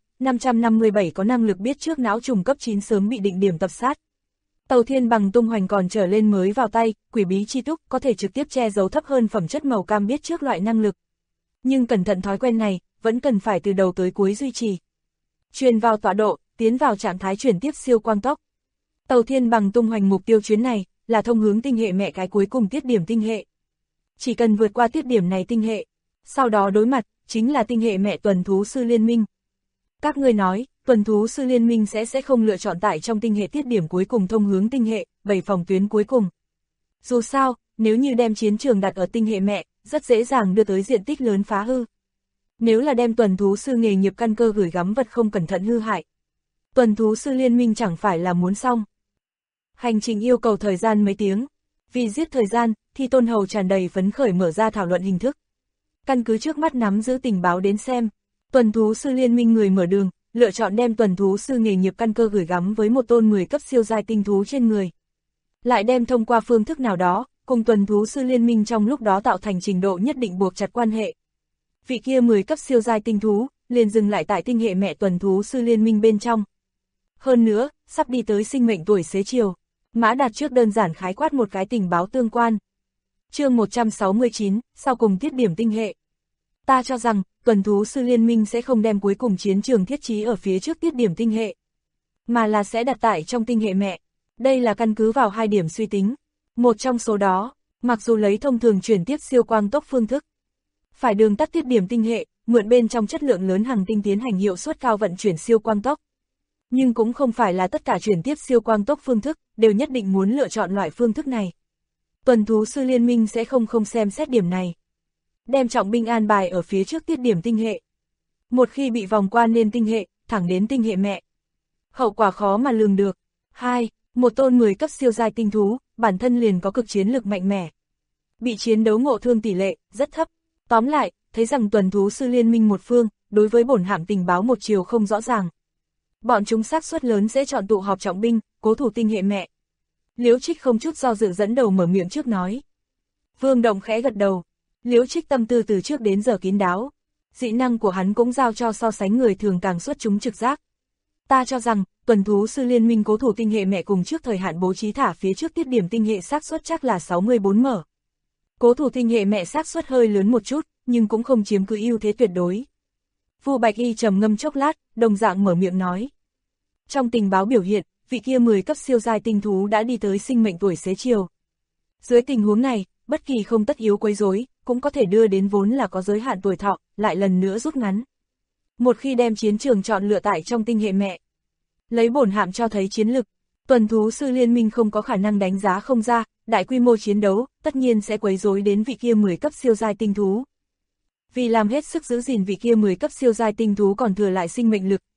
557 có năng lực biết trước não trùng cấp 9 sớm bị định điểm tập sát. Tàu Thiên Bằng tung hoành còn trở lên mới vào tay, quỷ bí chi túc có thể trực tiếp che giấu thấp hơn phẩm chất màu cam biết trước loại năng lực. Nhưng cẩn thận thói quen này, vẫn cần phải từ đầu tới cuối duy trì. Truyền vào tọa độ, tiến vào trạng thái chuyển tiếp siêu quang tốc. Tàu Thiên Bằng tung hoành mục tiêu chuyến này, là thông hướng tinh hệ mẹ cái cuối cùng tiết điểm tinh hệ. Chỉ cần vượt qua tiết điểm này tinh hệ, sau đó đối mặt, chính là tinh hệ mẹ tuần thú sư liên minh. Các ngươi nói, tuần thú sư liên minh sẽ không lựa chọn tại trong tinh hệ tiết điểm cuối cùng thông hướng tinh hệ, 7 phòng tuyến cuối cùng. Dù sao, nếu như đem chiến trường đặt ở tinh hệ mẹ, rất dễ dàng đưa tới diện tích lớn phá hư. Nếu là đem tuần thú sư nghề nghiệp căn cơ gửi gắm vật không cẩn thận hư hại, tuần thú sư liên minh chẳng phải là muốn xong. Hành trình yêu cầu thời gian mấy tiếng. Vì giết thời gian, thì Tôn Hầu tràn đầy phấn khởi mở ra thảo luận hình thức. Căn cứ trước mắt nắm giữ tình báo đến xem, tuần thú sư liên minh người mở đường, lựa chọn đem tuần thú sư nghề nghiệp căn cơ gửi gắm với một tôn 10 cấp siêu giai tinh thú trên người. Lại đem thông qua phương thức nào đó, cùng tuần thú sư liên minh trong lúc đó tạo thành trình độ nhất định buộc chặt quan hệ. Vị kia 10 cấp siêu giai tinh thú, liền dừng lại tại tinh hệ mẹ tuần thú sư liên minh bên trong. Hơn nữa, sắp đi tới sinh mệnh tuổi xế chiều. Mã Đạt trước đơn giản khái quát một cái tình báo tương quan. Chương 169, sau cùng tiết điểm tinh hệ. Ta cho rằng, tuần thú sư liên minh sẽ không đem cuối cùng chiến trường thiết trí ở phía trước tiết điểm tinh hệ, mà là sẽ đặt tại trong tinh hệ mẹ. Đây là căn cứ vào 2 điểm suy tính. Một trong số đó, mặc dù lấy thông thường chuyển tiếp siêu quang tốc phương thức, phải đường tắt tiết điểm tinh hệ, mượn bên trong chất lượng lớn hành tinh tiến hành hiệu suất cao vận chuyển siêu quang tốc. Nhưng cũng không phải là tất cả chuyển tiếp siêu quang tốc phương thức, đều nhất định muốn lựa chọn loại phương thức này. Tuần thú sư liên minh sẽ không xem xét điểm này. Đem trọng binh an bài ở phía trước tiết điểm tinh hệ. Một khi bị vòng qua nên tinh hệ, thẳng đến tinh hệ mẹ. Hậu quả khó mà lường được. 2. Một tôn 10 cấp siêu giai tinh thú, bản thân liền có cực chiến lực mạnh mẽ. Bị chiến đấu ngộ thương tỷ lệ, rất thấp. Tóm lại, thấy rằng tuần thú sư liên minh một phương, đối với bổn hạm tình báo một chiều không rõ ràng. Bọn chúng xác suất lớn sẽ chọn tụ họp trọng binh, cố thủ tinh hệ mẹ. Liễu Trích không chút do dự dẫn đầu mở miệng trước nói. Vương Động khẽ gật đầu. Liễu Trích tâm tư từ trước đến giờ kín đáo. Dị năng của hắn cũng giao cho so sánh người thường càng xuất chúng trực giác. Ta cho rằng, tuần thú sư liên minh cố thủ tinh hệ mẹ cùng trước thời hạn bố trí thả phía trước tiết điểm tinh hệ xác suất chắc là 64 mở. Cố thủ tinh hệ mẹ xác suất hơi lớn một chút, nhưng cũng không chiếm cứ ưu thế tuyệt đối. Vu Bạch Y trầm ngâm chốc lát, đồng dạng mở miệng nói. Trong tình báo biểu hiện, vị kia 10 cấp siêu giai tinh thú đã đi tới sinh mệnh tuổi xế chiều. Dưới tình huống này, bất kỳ không tất yếu quấy rối, cũng có thể đưa đến vốn là có giới hạn tuổi thọ, lại lần nữa rút ngắn. Một khi đem chiến trường chọn lựa tại trong tinh hệ mẹ, lấy bổn hạm cho thấy chiến lực, tuần thú sư liên minh không có khả năng đánh giá không ra, đại quy mô chiến đấu, tất nhiên sẽ quấy rối đến vị kia 10 cấp siêu giai tinh thú. Vì làm hết sức giữ gìn vị kia 10 cấp siêu giai tinh thú còn thừa lại sinh mệnh lực,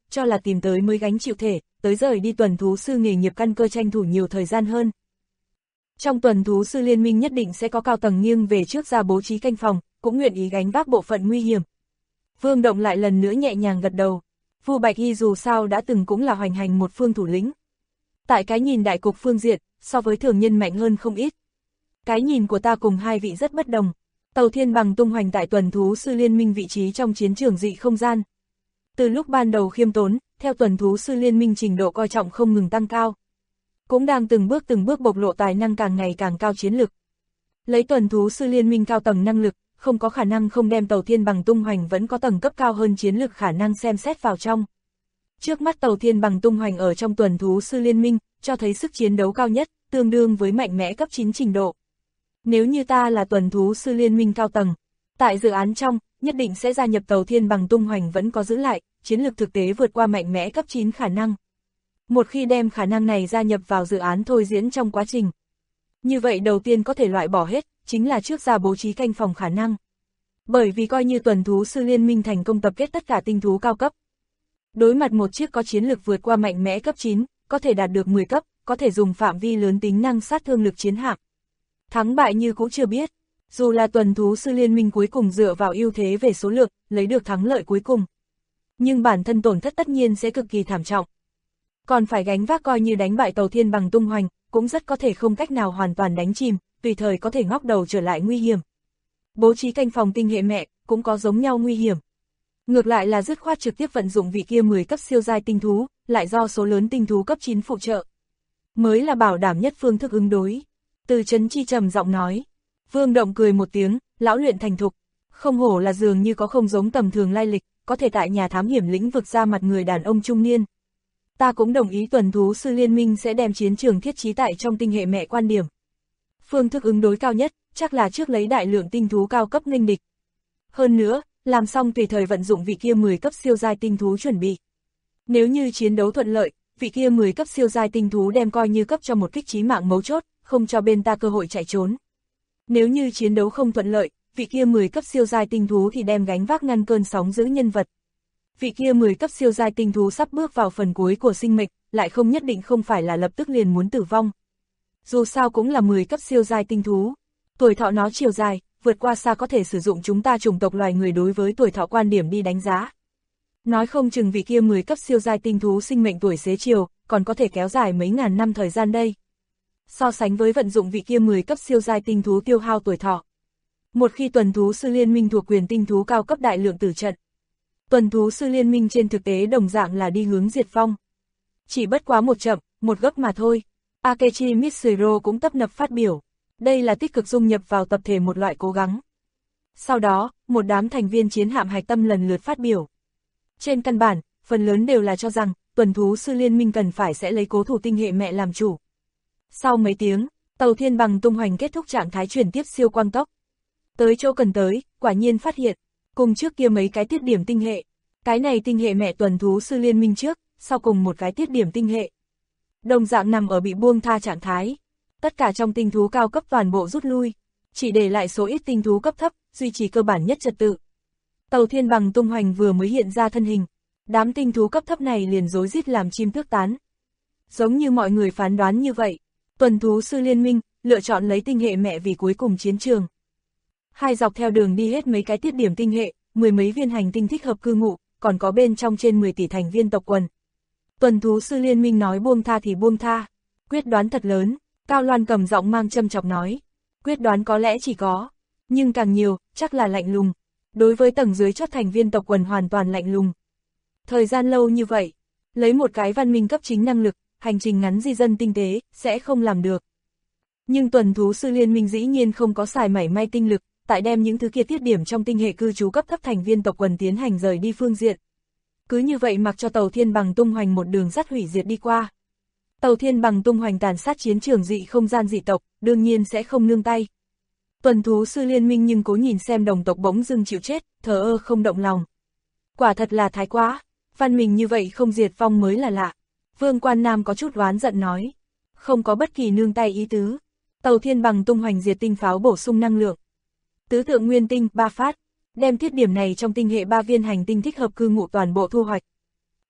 cho là tìm tới mới gánh chịu thể, tới rời đi tuần thú sư nghề nghiệp căn cơ tranh thủ nhiều thời gian hơn. Trong tuần thú sư liên minh nhất định sẽ có cao tầng nghiêng về trước ra bố trí canh phòng, cũng nguyện ý gánh vác bộ phận nguy hiểm. Vương Động lại lần nữa nhẹ nhàng gật đầu. Vu Bạch Y dù sao đã từng cũng là hoành hành một phương thủ lĩnh. Tại cái nhìn đại cục phương diện, so với thường nhân mạnh hơn không ít. Cái nhìn của ta cùng hai vị rất bất đồng. Tàu Thiên Bằng tung hoành tại tuần thú sư liên minh vị trí trong chiến trường dị không gian. Từ lúc ban đầu khiêm tốn, theo tuần thú sư liên minh trình độ coi trọng không ngừng tăng cao. Cũng đang từng bước bộc lộ tài năng càng ngày càng cao chiến lực. Lấy tuần thú sư liên minh cao tầng năng lực, không có khả năng không đem Tàu Thiên Bằng tung hoành vẫn có tầng cấp cao hơn chiến lực khả năng xem xét vào trong. Trước mắt Tàu Thiên Bằng tung hoành ở trong tuần thú sư liên minh, cho thấy sức chiến đấu cao nhất, tương đương với mạnh mẽ cấp 9 trình độ. Nếu như ta là tuần thú sư liên minh cao tầng, tại dự án trong, nhất định sẽ gia nhập Tàu Thiên Bằng tung hoành vẫn có giữ lại, chiến lược thực tế vượt qua mạnh mẽ cấp 9 khả năng. Một khi đem khả năng này gia nhập vào dự án thôi diễn trong quá trình. Như vậy đầu tiên có thể loại bỏ hết, chính là trước ra bố trí canh phòng khả năng. Bởi vì coi như tuần thú sư liên minh thành công tập kết tất cả tinh thú cao cấp. Đối mặt một chiếc có chiến lược vượt qua mạnh mẽ cấp 9, có thể đạt được 10 cấp, có thể dùng phạm vi lớn tính năng sát thương lực chiến hạm. Thắng bại như cũng chưa biết, dù là tuần thú sư liên minh cuối cùng dựa vào ưu thế về số lượng, lấy được thắng lợi cuối cùng. Nhưng bản thân tổn thất tất nhiên sẽ cực kỳ thảm trọng. Còn phải gánh vác coi như đánh bại Tàu Thiên Bằng tung hoành, cũng rất có thể không cách nào hoàn toàn đánh chìm, tùy thời có thể ngóc đầu trở lại nguy hiểm. Bố trí canh phòng tinh hệ mẹ, cũng có giống nhau nguy hiểm. Ngược lại là dứt khoát trực tiếp vận dụng vị kia 10 cấp siêu giai tinh thú, lại do số lớn tinh thú cấp 9 phụ trợ. Mới là bảo đảm nhất phương thức ứng đối. Từ Chấn Chi trầm giọng nói. Vương Động cười một tiếng, lão luyện thành thục. Không hổ là dường như có không giống tầm thường lai lịch, có thể tại nhà thám hiểm lĩnh vực ra mặt người đàn ông trung niên. Ta cũng đồng ý tuần thú sư liên minh sẽ đem chiến trường thiết trí tại trong tinh hệ mẹ quan điểm. Phương thức ứng đối cao nhất, chắc là trước lấy đại lượng tinh thú cao cấp nghênh địch. Hơn nữa, làm xong tùy thời vận dụng vị kia 10 cấp siêu giai tinh thú chuẩn bị. Nếu như chiến đấu thuận lợi, vị kia 10 cấp siêu giai tinh thú đem coi như cấp cho một kích chí mạng mấu chốt, không cho bên ta cơ hội chạy trốn. Nếu như chiến đấu không thuận lợi, vị kia 10 cấp siêu giai tinh thú thì đem gánh vác ngăn cơn sóng dữ nhân vật. Vị kia 10 cấp siêu giai tinh thú sắp bước vào phần cuối của sinh mệnh, lại không nhất định không phải là lập tức liền muốn tử vong. Dù sao cũng là 10 cấp siêu giai tinh thú, tuổi thọ nó chiều dài, vượt qua xa có thể sử dụng chúng ta chủng tộc loài người đối với tuổi thọ quan điểm đi đánh giá. Nói không chừng vị kia 10 cấp siêu giai tinh thú sinh mệnh tuổi xế chiều, còn có thể kéo dài mấy ngàn năm thời gian đây. So sánh với vận dụng vị kia 10 cấp siêu giai tinh thú tiêu hao tuổi thọ. Một khi tuần thú sư liên minh thuộc quyền tinh thú cao cấp đại lượng tử trận, tuần thú sư liên minh trên thực tế đồng dạng là đi hướng diệt vong. Chỉ bất quá một chậm, một gấp mà thôi. Akechi Mitsuhiro cũng tấp nập phát biểu. Đây là tích cực dung nhập vào tập thể một loại cố gắng. Sau đó, một đám thành viên chiến hạm hạch tâm lần lượt phát biểu. Trên căn bản, phần lớn đều là cho rằng, tuần thú sư liên minh cần phải sẽ lấy cố thủ tinh hệ mẹ làm chủ. Sau mấy tiếng, Tàu Thiên Bằng tung hoành kết thúc trạng thái chuyển tiếp siêu quang tốc. Tới chỗ cần tới, quả nhiên phát hiện, cùng trước kia mấy cái tiết điểm tinh hệ. Cái này tinh hệ mẹ tuần thú sư liên minh trước, sau cùng một cái tiết điểm tinh hệ. Đồng dạng nằm ở bị buông tha trạng thái. Tất cả trong tinh thú cao cấp toàn bộ rút lui, chỉ để lại số ít tinh thú cấp thấp, duy trì cơ bản nhất trật tự. Tàu Thiên Bằng tung hoành vừa mới hiện ra thân hình, đám tinh thú cấp thấp này liền rối rít làm chim tước tán. Giống như mọi người phán đoán như vậy, tuần thú sư liên minh lựa chọn lấy tinh hệ mẹ vì cuối cùng chiến trường. Hai dọc theo đường đi hết mấy cái tiết điểm tinh hệ, 10 mấy viên hành tinh thích hợp cư ngụ, còn có bên trong trên 10 tỷ thành viên tộc quần. Tuần thú sư liên minh nói buông tha thì buông tha, quyết đoán thật lớn. Cao Loan cầm giọng mang châm chọc nói, quyết đoán có lẽ chỉ có, nhưng càng nhiều, chắc là lạnh lùng. Đối với tầng dưới chót thành viên tộc quần hoàn toàn lạnh lùng. Thời gian lâu như vậy, lấy một cái văn minh cấp chính năng lực, hành trình ngắn di dân tinh tế, sẽ không làm được. Nhưng tuần thú sư liên minh dĩ nhiên không có xài mảy may tinh lực, tại đem những thứ kia tiết điểm trong tinh hệ cư trú cấp thấp thành viên tộc quần tiến hành rời đi phương diện. Cứ như vậy mặc cho Tàu Thiên Bằng tung hoành một đường sắt hủy diệt đi qua. Tàu Thiên Bằng tung hoành tàn sát chiến trường dị không gian dị tộc, đương nhiên sẽ không nương tay. Tuần thú sư liên minh nhưng cố nhìn xem đồng tộc bỗng dưng chịu chết, thờ ơ không động lòng. Quả thật là thái quá, văn minh như vậy không diệt vong mới là lạ. Vương Quan Nam có chút oán giận nói, không có bất kỳ nương tay ý tứ. Tàu Thiên Bằng tung hoành diệt tinh pháo bổ sung năng lượng. Tứ thượng nguyên tinh, 3 phát, đem thiết điểm này trong tinh hệ 3 viên hành tinh thích hợp cư ngụ toàn bộ thu hoạch.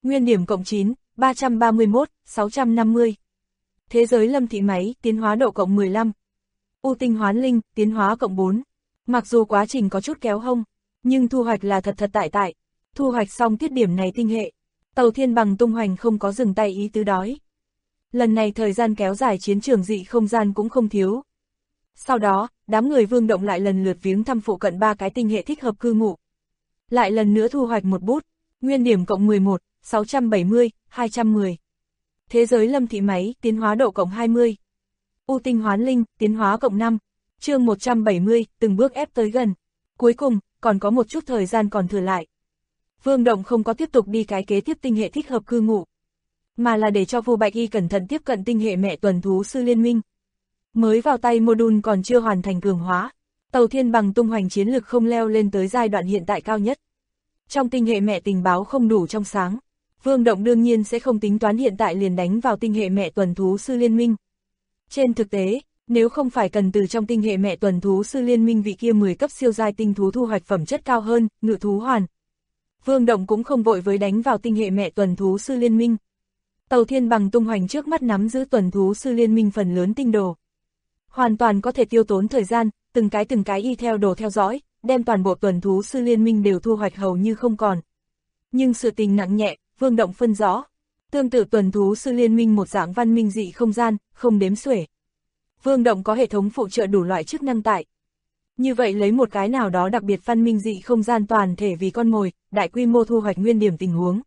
Nguyên điểm cộng 9, 331, 650. Thế giới lâm thị máy, tiến hóa độ cộng 15. U tinh hoán linh, tiến hóa cộng 4. Mặc dù quá trình có chút kéo hông, nhưng thu hoạch là thật thật tại. Thu hoạch xong tiết điểm này tinh hệ. Tàu Thiên Bằng tung hoành không có dừng tay ý tứ đói. Lần này thời gian kéo dài chiến trường dị không gian cũng không thiếu. Sau đó, đám người Vương Động lại lần lượt viếng thăm phụ cận 3 cái tinh hệ thích hợp cư ngụ. Lại lần nữa thu hoạch một bút, nguyên điểm cộng 11, 670, 210. Thế giới lâm thị máy, tiến hóa độ cộng 20. U tinh hoán linh, tiến hóa cộng 5. Chương 170, từng bước ép tới gần. Cuối cùng, còn có một chút thời gian còn thừa lại. Vương Động không có tiếp tục đi cái kế tiếp tinh hệ thích hợp cư ngụ, mà là để cho Vu Bạch Y cẩn thận tiếp cận tinh hệ mẹ tuần thú sư liên minh. Mới vào tay module còn chưa hoàn thành cường hóa, Tàu Thiên Bằng tung hoành chiến lực không leo lên tới giai đoạn hiện tại cao nhất. Trong tinh hệ mẹ tình báo không đủ trong sáng, Vương Động đương nhiên sẽ không tính toán hiện tại liền đánh vào tinh hệ mẹ tuần thú sư liên minh. Trên thực tế, nếu không phải cần từ trong tinh hệ mẹ tuần thú sư liên minh vị kia 10 cấp siêu giai tinh thú thu hoạch phẩm chất cao hơn, ngự thú hoàn, Vương Động cũng không vội với đánh vào tinh hệ mẹ tuần thú sư liên minh. Tàu Thiên Bằng tung hoành trước mắt nắm giữ tuần thú sư liên minh phần lớn tinh đồ. Hoàn toàn có thể tiêu tốn thời gian, từng cái y theo đồ theo dõi, đem toàn bộ tuần thú sư liên minh đều thu hoạch hầu như không còn. Nhưng sự tình nặng nhẹ, Vương Động phân rõ. Tương tự tuần thú sư liên minh một dạng văn minh dị không gian, không đếm xuể. Vương Động có hệ thống phụ trợ đủ loại chức năng tại. Như vậy lấy một cái nào đó đặc biệt văn minh dị không gian toàn thể vì con mồi, đại quy mô thu hoạch nguyên điểm tình huống,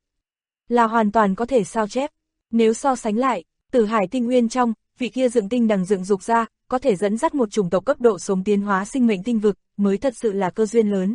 là hoàn toàn có thể sao chép. Nếu so sánh lại, Tử Hải tinh nguyên trong, vị kia dựng tinh đằng dựng dục ra, có thể dẫn dắt một chủng tộc cấp độ sống tiến hóa sinh mệnh tinh vực, mới thật sự là cơ duyên lớn.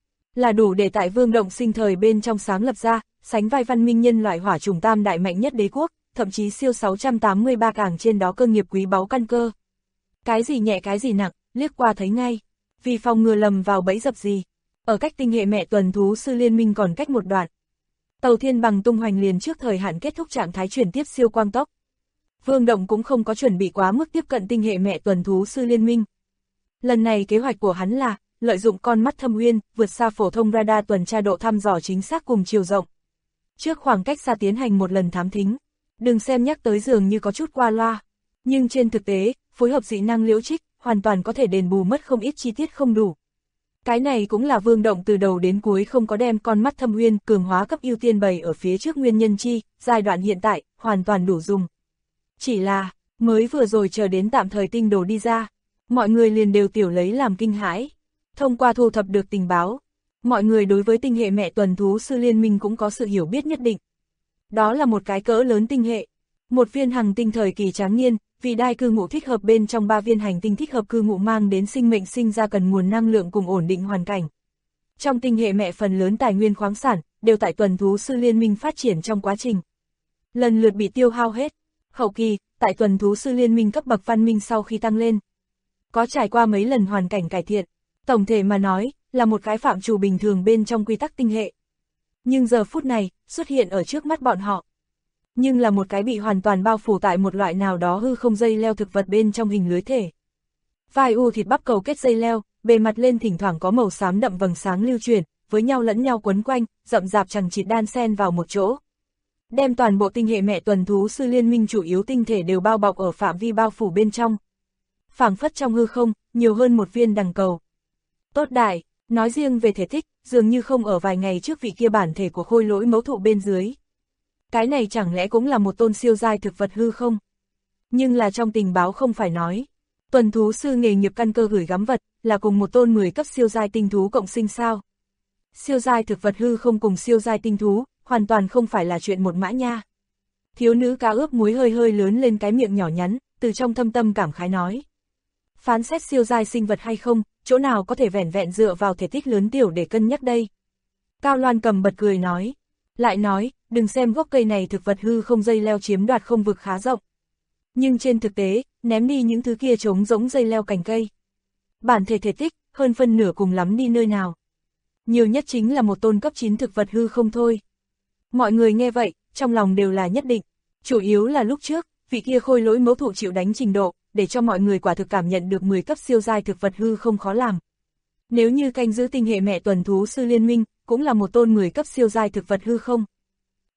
Là đủ để tại Vương Động sinh thời bên trong sáng lập ra, sánh vai văn minh nhân loại hỏa chủng tam đại mạnh nhất đế quốc, thậm chí siêu 683 càng trên đó cơ nghiệp quý báu căn cơ. Cái gì nhẹ cái gì nặng, liếc qua thấy ngay. Vì phòng ngừa lầm vào bẫy dập gì, ở cách tinh hệ mẹ tuần thú sư liên minh còn cách một đoạn. Tàu Thiên Bằng tung hoành liền trước thời hạn kết thúc trạng thái chuyển tiếp siêu quang tốc. Vương Động cũng không có chuẩn bị quá mức tiếp cận tinh hệ mẹ tuần thú sư liên minh. Lần này kế hoạch của hắn là lợi dụng con mắt thâm uyên, vượt xa phổ thông radar tuần tra độ thăm dò chính xác cùng chiều rộng. Trước khoảng cách xa tiến hành một lần thám thính, đừng xem nhắc tới dường như có chút qua loa, nhưng trên thực tế, phối hợp dị năng liễu trích, hoàn toàn có thể đền bù mất không ít chi tiết không đủ. Cái này cũng là Vương Động từ đầu đến cuối không có đem con mắt thâm uyên cường hóa cấp ưu tiên bày ở phía trước nguyên nhân chi, giai đoạn hiện tại, hoàn toàn đủ dùng. Chỉ là, mới vừa rồi chờ đến tạm thời tinh đồ đi ra, mọi người liền đều tiểu lấy làm kinh hãi. Thông qua thu thập được tình báo, mọi người đối với tinh hệ mẹ tuần thú sư liên minh cũng có sự hiểu biết nhất định. Đó là một cái cỡ lớn tinh hệ, một viên hành tinh thời kỳ tráng niên, vị đai cư ngụ thích hợp bên trong 3 viên hành tinh thích hợp cư ngụ mang đến sinh mệnh sinh ra cần nguồn năng lượng cùng ổn định hoàn cảnh. Trong tinh hệ mẹ phần lớn tài nguyên khoáng sản, đều tại tuần thú sư liên minh phát triển trong quá trình. Lần lượt bị tiêu hao hết. Hậu kỳ, tại tuần thú sư liên minh cấp bậc văn minh sau khi tăng lên, có trải qua mấy lần hoàn cảnh cải thiện. Tổng thể mà nói, là một cái phạm trù bình thường bên trong quy tắc tinh hệ. Nhưng giờ phút này, xuất hiện ở trước mắt bọn họ. Nhưng là một cái bị hoàn toàn bao phủ tại một loại nào đó hư không dây leo thực vật bên trong hình lưới thể. Vai u thịt bắp cầu kết dây leo, bề mặt lên thỉnh thoảng có màu xám đậm vầng sáng lưu chuyển, với nhau lẫn nhau quấn quanh, rậm rạp chằng chịt đan xen vào một chỗ. Đem toàn bộ tinh hệ mẹ tuần thú sư liên minh chủ yếu tinh thể đều bao bọc ở phạm vi bao phủ bên trong. Phảng phất trong hư không, nhiều hơn một viên đằng cầu. Tốt đại, nói riêng về thể tích, dường như không ở vài ngày trước vị kia bản thể của khôi lỗi mẫu thụ bên dưới. Cái này chẳng lẽ cũng là một tôn siêu giai thực vật hư không? Nhưng là trong tình báo không phải nói. Tuần thú sư nghề nghiệp căn cơ gửi gắm vật, là cùng một tôn 10 cấp siêu giai tinh thú cộng sinh sao? Siêu giai thực vật hư không cùng siêu giai tinh thú, hoàn toàn không phải là chuyện một mã nha. Thiếu nữ cá ướp muối hơi hơi lớn lên cái miệng nhỏ nhắn, từ trong thâm tâm cảm khái nói. Phán xét siêu giai sinh vật hay không, chỗ nào có thể vẻn vẹn dựa vào thể tích lớn tiểu để cân nhắc đây. Cao Loan Cầm bật cười nói. Lại nói, đừng xem gốc cây này thực vật hư không dây leo chiếm đoạt không vực khá rộng. Nhưng trên thực tế, ném đi những thứ kia trống rỗng dây leo cành cây. Bản thể thể tích, hơn phân nửa cùng lắm đi nơi nào. Nhiều nhất chính là một tôn cấp 9 thực vật hư không thôi. Mọi người nghe vậy, trong lòng đều là nhất định. Chủ yếu là lúc trước, vị kia khôi lỗi mẫu thụ chịu đánh trình độ, để cho mọi người quả thực cảm nhận được 10 cấp siêu giai thực vật hư không khó làm. Nếu như canh giữ tinh hệ mẹ tuần thú sư liên minh, cũng là một tôn 10 cấp siêu giai thực vật hư không.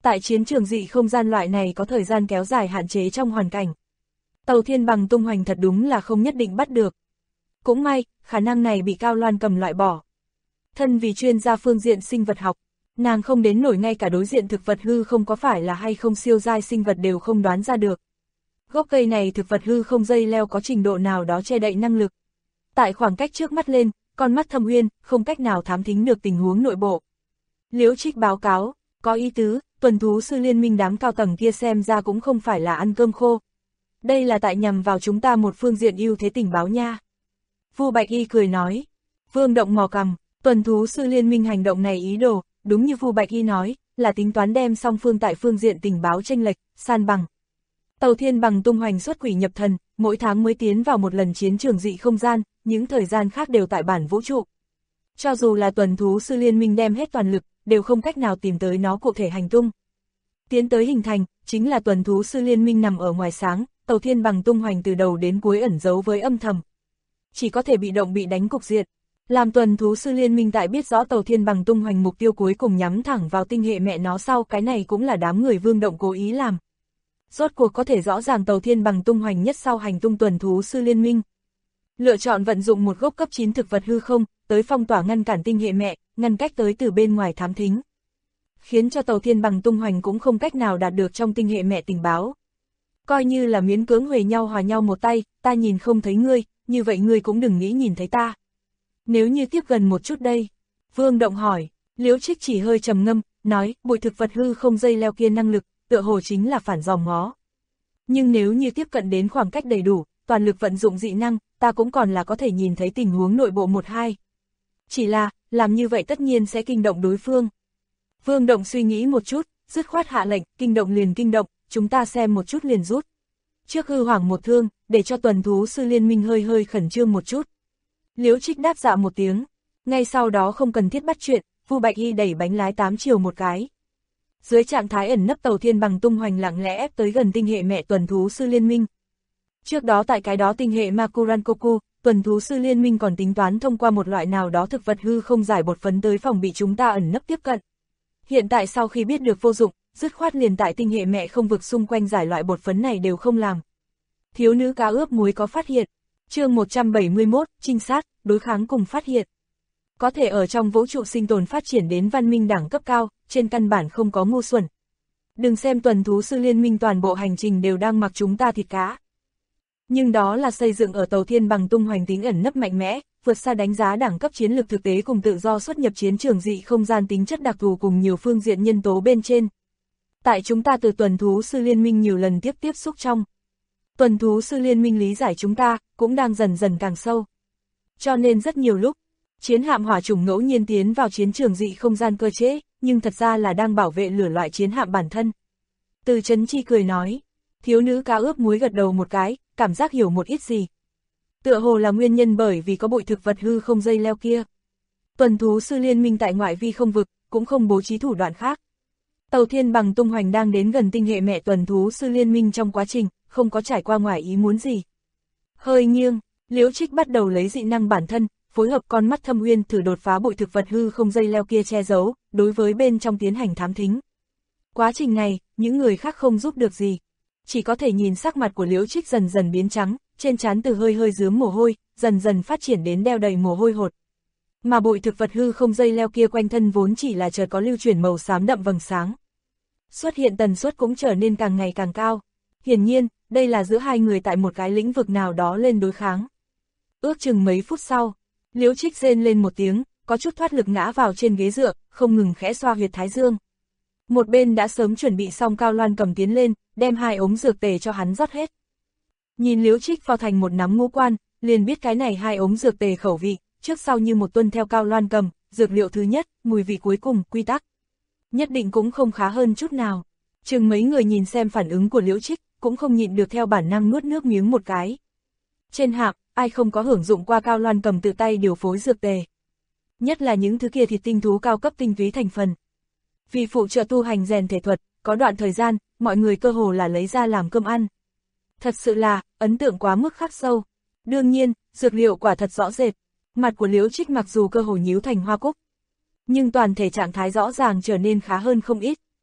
Tại chiến trường dị không gian loại này có thời gian kéo dài hạn chế trong hoàn cảnh. Tàu thiên bằng tung hoành thật đúng là không nhất định bắt được. Cũng may, khả năng này bị Cao Loan Cầm loại bỏ. Thân vì chuyên gia phương diện sinh vật học, nàng không đến nổi ngay cả đối diện thực vật hư không có phải là hay không siêu giai sinh vật đều không đoán ra được. Gốc cây này thực vật hư không dây leo có trình độ nào đó che đậy năng lực. Tại khoảng cách trước mắt lên, con mắt Thâm Uyên không cách nào thám thính được tình huống nội bộ. Liễu Trích báo cáo, có ý tứ, tuần thú sư liên minh đám cao tầng kia xem ra cũng không phải là ăn cơm khô. Đây là tại nhằm vào chúng ta một phương diện ưu thế tình báo nha. Vu Bạch Y cười nói. Vương Động mò cằm, tuần thú sư liên minh hành động này ý đồ, đúng như Vu Bạch Y nói, là tính toán đem song phương tại phương diện tình báo chênh lệch, san bằng. Tàu thiên bằng tung hoành xuất quỷ nhập thần, mỗi tháng mới tiến vào một lần chiến trường dị không gian, những thời gian khác đều tại bản vũ trụ. Cho dù là tuần thú sư liên minh đem hết toàn lực, đều không cách nào tìm tới nó cụ thể hành tung. Tiến tới hình thành, chính là tuần thú sư liên minh nằm ở ngoài sáng, tàu thiên bằng tung hoành từ đầu đến cuối ẩn giấu với âm thầm. Chỉ có thể bị động bị đánh cục diện. Làm tuần thú sư liên minh tại biết rõ tàu thiên bằng tung hoành mục tiêu cuối cùng nhắm thẳng vào tinh hệ mẹ nó sau, cái này cũng là đám người Vương Động cố ý làm. Rốt cuộc có thể rõ ràng tàu thiên bằng tung hoành nhất sau hành tung tuần thú sư liên minh. Lựa chọn vận dụng một gốc cấp 9 thực vật hư không, tới phong tỏa ngăn cản tinh hệ mẹ, ngăn cách tới từ bên ngoài thám thính. Khiến cho tàu thiên bằng tung hoành cũng không cách nào đạt được trong tinh hệ mẹ tình báo. Coi như là miễn cưỡng huề nhau hòa nhau một tay, ta nhìn không thấy ngươi, như vậy ngươi cũng đừng nghĩ nhìn thấy ta. Nếu như tiếp gần một chút đây? Vương Động hỏi. Liễu Trích chỉ hơi trầm ngâm, nói, bụi thực vật hư không dây leo kia năng lực, tựa hồ chính là phản dòm ngó. Nhưng nếu như tiếp cận đến khoảng cách đầy đủ, toàn lực vận dụng dị năng, ta cũng còn là có thể nhìn thấy tình huống nội bộ 1-2. Chỉ là, làm như vậy tất nhiên sẽ kinh động đối phương. Vương Động suy nghĩ một chút, dứt khoát hạ lệnh, kinh động liền kinh động, chúng ta xem một chút liền rút. Trước hư hoảng một thương, để cho tuần thú sư liên minh hơi khẩn trương một chút. Liễu Trích đáp dạ một tiếng, ngay sau đó không cần thiết bắt chuyện, Vu Bạch Y đẩy bánh lái 8 chiều một cái. Dưới trạng thái ẩn nấp tàu thiên bằng tung hoành lặng lẽ ép tới gần tinh hệ mẹ tuần thú sư liên minh. Trước đó tại cái đó tinh hệ Makurankoku, tuần thú sư liên minh còn tính toán thông qua một loại nào đó thực vật hư không giải bột phấn tới phòng bị chúng ta ẩn nấp tiếp cận. Hiện tại sau khi biết được vô dụng, dứt khoát liền tại tinh hệ mẹ không vực xung quanh giải loại bột phấn này đều không làm. Thiếu nữ cá ướp muối có phát hiện. Chương 171, trinh sát, đối kháng cùng phát hiện. Có thể ở trong vũ trụ sinh tồn phát triển đến văn minh đẳng cấp cao, trên căn bản không có ngu xuẩn. Đừng xem tuần thú sư liên minh toàn bộ hành trình đều đang mặc chúng ta thịt cá. Nhưng đó là xây dựng ở tàu thiên bằng tung hoành tính ẩn nấp mạnh mẽ, vượt xa đánh giá đẳng cấp chiến lược thực tế cùng tự do xuất nhập chiến trường dị không gian tính chất đặc thù cùng nhiều phương diện nhân tố bên trên. Tại chúng ta từ tuần thú sư liên minh nhiều lần tiếp xúc trong. Tuần thú sư liên minh lý giải chúng ta, cũng đang dần dần càng sâu. Cho nên rất nhiều lúc, chiến hạm hỏa chủng ngẫu nhiên tiến vào chiến trường dị không gian cơ chế, nhưng thật ra là đang bảo vệ lửa loại chiến hạm bản thân. Từ Chấn Chi cười nói, thiếu nữ cá ướp muối gật đầu một cái, cảm giác hiểu một ít gì. Tựa hồ là nguyên nhân bởi vì có bụi thực vật hư không dây leo kia. Tuần thú sư liên minh tại ngoại vi không vực, cũng không bố trí thủ đoạn khác. Tàu thiên bằng tung hoành đang đến gần tinh hệ mẹ tuần thú sư liên minh trong quá trình, không có trải qua ngoài ý muốn gì. Hơi nghiêng, Liễu Trích bắt đầu lấy dị năng bản thân, phối hợp con mắt Thâm Uyên thử đột phá bụi thực vật hư không dây leo kia che giấu, đối với bên trong tiến hành thám thính. Quá trình này, những người khác không giúp được gì. Chỉ có thể nhìn sắc mặt của Liễu Trích dần dần biến trắng, trên trán từ hơi rướm mồ hôi, dần dần phát triển đến đeo đầy mồ hôi hột. Mà bụi thực vật hư không dây leo kia quanh thân vốn chỉ là chợt có lưu chuyển màu xám đậm vầng sáng. Xuất hiện tần suất cũng trở nên càng ngày càng cao. Hiển nhiên, đây là giữa hai người tại một cái lĩnh vực nào đó lên đối kháng. Ước chừng mấy phút sau, Liễu Trích rên lên một tiếng, có chút thoát lực ngã vào trên ghế dựa, không ngừng khẽ xoa huyệt thái dương. Một bên đã sớm chuẩn bị xong Cao Loan Cầm tiến lên, đem 2 ống dược tề cho hắn rót hết. Nhìn Liễu Trích vào thành một nắm ngũ quan, liền biết cái này 2 ống dược tề khẩu vị, trước sau như một tuân theo Cao Loan Cầm, dược liệu thứ nhất, mùi vị cuối cùng, quy tắc. Nhất định cũng không khá hơn chút nào. Chừng mấy người nhìn xem phản ứng của Liễu Trích, cũng không nhịn được theo bản năng nuốt nước miếng một cái. Trên hạm, ai không có hưởng dụng qua Cao Loan Cầm tự tay điều phối dược tề. Nhất là những thứ kia thịt tinh thú cao cấp tinh túy thành phần. Vì phụ trợ tu hành rèn thể thuật, có đoạn thời gian, mọi người cơ hồ là lấy ra làm cơm ăn. Thật sự là, ấn tượng quá mức khắc sâu. Đương nhiên, dược liệu quả thật rõ rệt. Mặt của Liễu Trích mặc dù cơ hồ nhíu thành hoa cúc, nhưng toàn thể trạng thái rõ ràng trở nên khá hơn không ít.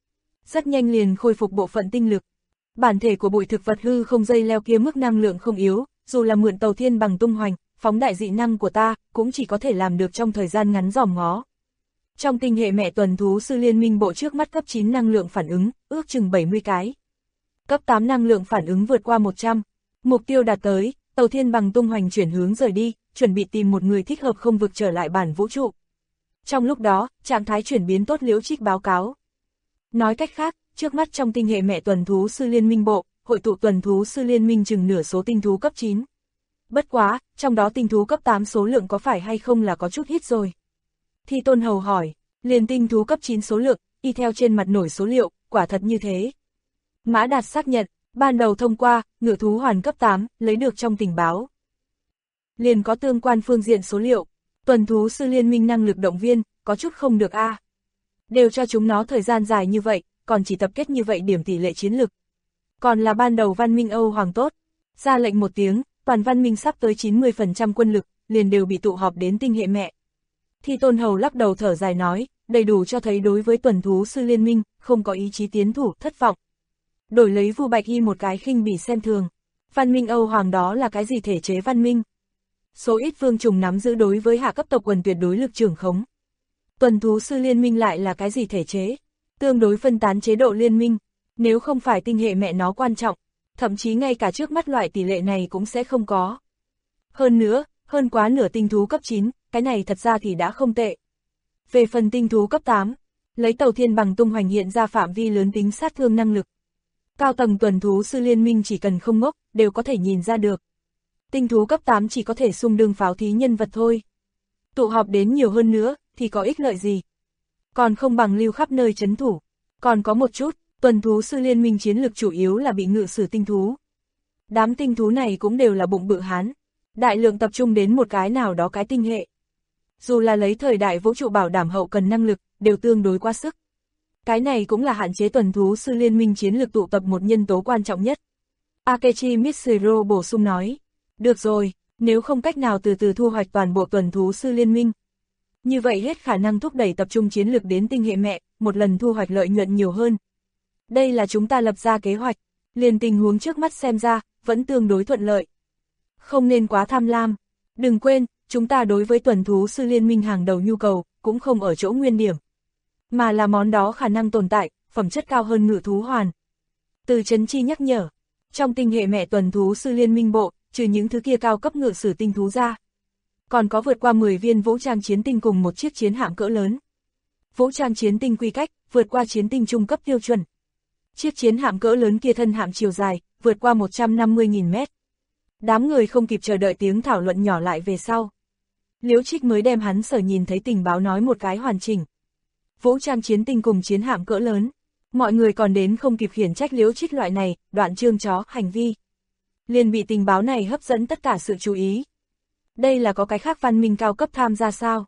rất nhanh liền khôi phục bộ phận tinh lực. Bản thể của bụi thực vật hư không dây leo kia mức năng lượng không yếu, dù là mượn tàu thiên bằng tung hoành, phóng đại dị năng của ta, cũng chỉ có thể làm được trong thời gian ngắn dòm ngó. Trong tinh hệ mẹ tuần thú sư liên minh bộ trước mắt cấp 9 năng lượng phản ứng, ước chừng 70 cái. Cấp 8 năng lượng phản ứng vượt qua 100. Mục tiêu đạt tới, tàu thiên bằng tung hoành chuyển hướng rời đi, chuẩn bị tìm một người thích hợp không vực trở lại bản vũ trụ. Trong lúc đó, trạng thái chuyển biến tốt Liễu Trích báo cáo. Nói cách khác, trước mắt trong tinh hệ mẹ tuần thú sư liên minh bộ, hội tụ tuần thú sư liên minh chừng nửa số tinh thú cấp 9. Bất quá, trong đó tinh thú cấp 8 số lượng có phải hay không là có chút ít rồi. Thi Tôn Hầu hỏi, liền tinh thú cấp 9 số lượng, y theo trên mặt nổi số liệu, quả thật như thế. Mã Đạt xác nhận, ban đầu thông qua, ngựa thú hoàn cấp 8, lấy được trong tình báo. Liền có tương quan phương diện số liệu, tuần thú sư liên minh năng lực động viên, có chút không được a. Đều cho chúng nó thời gian dài như vậy, còn chỉ tập kết như vậy điểm tỷ lệ chiến lực. Còn là ban đầu văn minh Âu Hoàng tốt, ra lệnh một tiếng, toàn văn minh sắp tới 90% quân lực, liền đều bị tụ họp đến tinh hệ mẹ. Thi Tôn Hầu lắc đầu thở dài nói, đầy đủ cho thấy đối với tuần thú sư liên minh, không có ý chí tiến thủ, thất vọng. Đổi lấy Vu Bạch Hy một cái khinh bỉ xem thường. Văn minh Âu Hoàng đó là cái gì thể chế văn minh? Số ít vương trùng nắm giữ đối với hạ cấp tộc quần tuyệt đối lực trưởng khống. Tuần thú sư liên minh lại là cái gì thể chế? Tương đối phân tán chế độ liên minh, nếu không phải tinh hệ mẹ nó quan trọng, thậm chí ngay cả trước mắt loại tỷ lệ này cũng sẽ không có. Hơn nữa, hơn quá nửa tinh thú cấp 9, cái này thật ra thì đã không tệ. Về phần tinh thú cấp 8, lấy tàu thiên bằng tung hoành hiện ra phạm vi lớn tính sát thương năng lực. Cao tầng tuần thú sư liên minh chỉ cần không ngốc, đều có thể nhìn ra được. Tinh thú cấp 8 chỉ có thể xung đương pháo thí nhân vật thôi. Tụ họp đến nhiều hơn nữa, thì có ích lợi gì? Còn không bằng lưu khắp nơi trấn thủ. Còn có một chút, tuần thú sư liên minh chiến lược chủ yếu là bị ngự sử tinh thú. Đám tinh thú này cũng đều là bụng bự hán. Đại lượng tập trung đến một cái nào đó cái tinh hệ. Dù là lấy thời đại vũ trụ bảo đảm hậu cần năng lực, đều tương đối quá sức. Cái này cũng là hạn chế tuần thú sư liên minh chiến lược tụ tập một nhân tố quan trọng nhất. Akechi Mitsuro bổ sung nói, được rồi, nếu không cách nào từ từ thu hoạch toàn bộ tuần thú sư liên minh. Như vậy hết khả năng thúc đẩy tập trung chiến lược đến tinh hệ mẹ, một lần thu hoạch lợi nhuận nhiều hơn. Đây là chúng ta lập ra kế hoạch, liền tình huống trước mắt xem ra, vẫn tương đối thuận lợi. Không nên quá tham lam. Đừng quên, chúng ta đối với tuần thú sư liên minh hàng đầu nhu cầu, cũng không ở chỗ nguyên điểm. Mà là món đó khả năng tồn tại, phẩm chất cao hơn ngự thú hoàn. Từ Trấn Chi nhắc nhở, trong tinh hệ mẹ tuần thú sư liên minh bộ, trừ những thứ kia cao cấp ngự sử tinh thú ra. Còn có vượt qua 10 viên vũ trang chiến tinh cùng một chiếc chiến hạm cỡ lớn. Vũ trang chiến tinh quy cách, vượt qua chiến tinh trung cấp tiêu chuẩn. Chiếc chiến hạm cỡ lớn kia thân hạm chiều dài, vượt qua 150.000 mét. Đám người không kịp chờ đợi tiếng thảo luận nhỏ lại về sau. Liễu Trích mới đem hắn sở nhìn thấy tình báo nói một cái hoàn chỉnh. Vũ trang chiến tinh cùng chiến hạm cỡ lớn. Mọi người còn đến không kịp khiển trách Liễu Trích loại này, đoạn chương chó, hành vi. Liền bị tình báo này hấp dẫn tất cả sự chú ý. Đây là có cái khác văn minh cao cấp tham gia sao?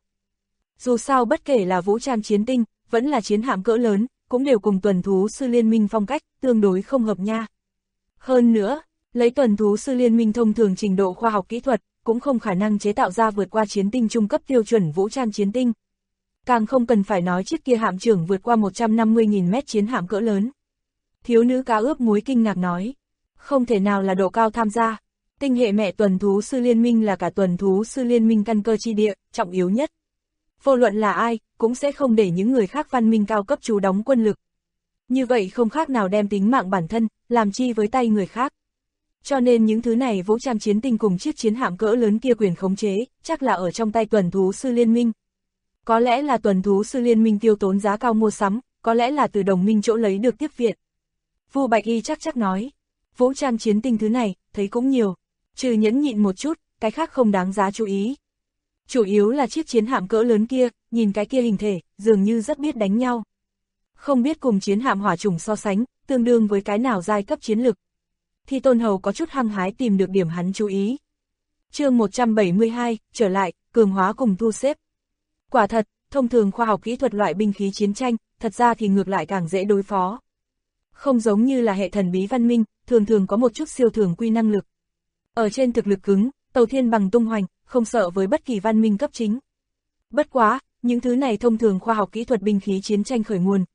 Dù sao bất kể là vũ trang chiến tinh, vẫn là chiến hạm cỡ lớn, cũng đều cùng tuần thú sư liên minh phong cách, tương đối không hợp nha. Hơn nữa, lấy tuần thú sư liên minh thông thường trình độ khoa học kỹ thuật, cũng không khả năng chế tạo ra vượt qua chiến tinh trung cấp tiêu chuẩn vũ trang chiến tinh. Càng không cần phải nói chiếc kia hạm trưởng vượt qua 150.000 mét chiến hạm cỡ lớn. Thiếu nữ cá ướp muối kinh ngạc nói, không thể nào là độ cao tham gia. Tinh hệ mẹ tuần thú sư liên minh là cả tuần thú sư liên minh căn cơ chi địa, trọng yếu nhất. Vô luận là ai, cũng sẽ không để những người khác văn minh cao cấp trú đóng quân lực. Như vậy không khác nào đem tính mạng bản thân, làm chi với tay người khác. Cho nên những thứ này vũ trang chiến tinh cùng chiếc chiến hạm cỡ lớn kia quyền khống chế, chắc là ở trong tay tuần thú sư liên minh. Có lẽ là tuần thú sư liên minh tiêu tốn giá cao mua sắm, có lẽ là từ đồng minh chỗ lấy được tiếp viện. Vu Bạch Y chắc nói, vũ trang chiến tinh thứ này, thấy cũng nhiều, trừ nhẫn nhịn một chút, cái khác không đáng giá chú ý. Chủ yếu là chiếc chiến hạm cỡ lớn kia, nhìn cái kia hình thể, dường như rất biết đánh nhau. Không biết cùng chiến hạm hỏa chủng so sánh, tương đương với cái nào giai cấp chiến lực. Thi Tôn Hầu có chút hăng hái tìm được điểm hắn chú ý. Chương 172, trở lại, cường hóa cùng thu xếp. Quả thật, thông thường khoa học kỹ thuật loại binh khí chiến tranh, thật ra thì ngược lại càng dễ đối phó. Không giống như là hệ thần bí văn minh, thường thường có một chút siêu thường quy năng lực. Ở trên thực lực cứng, tàu thiên bằng tung hoành, không sợ với bất kỳ văn minh cấp chính. Bất quá, những thứ này thông thường khoa học kỹ thuật binh khí chiến tranh khởi nguồn,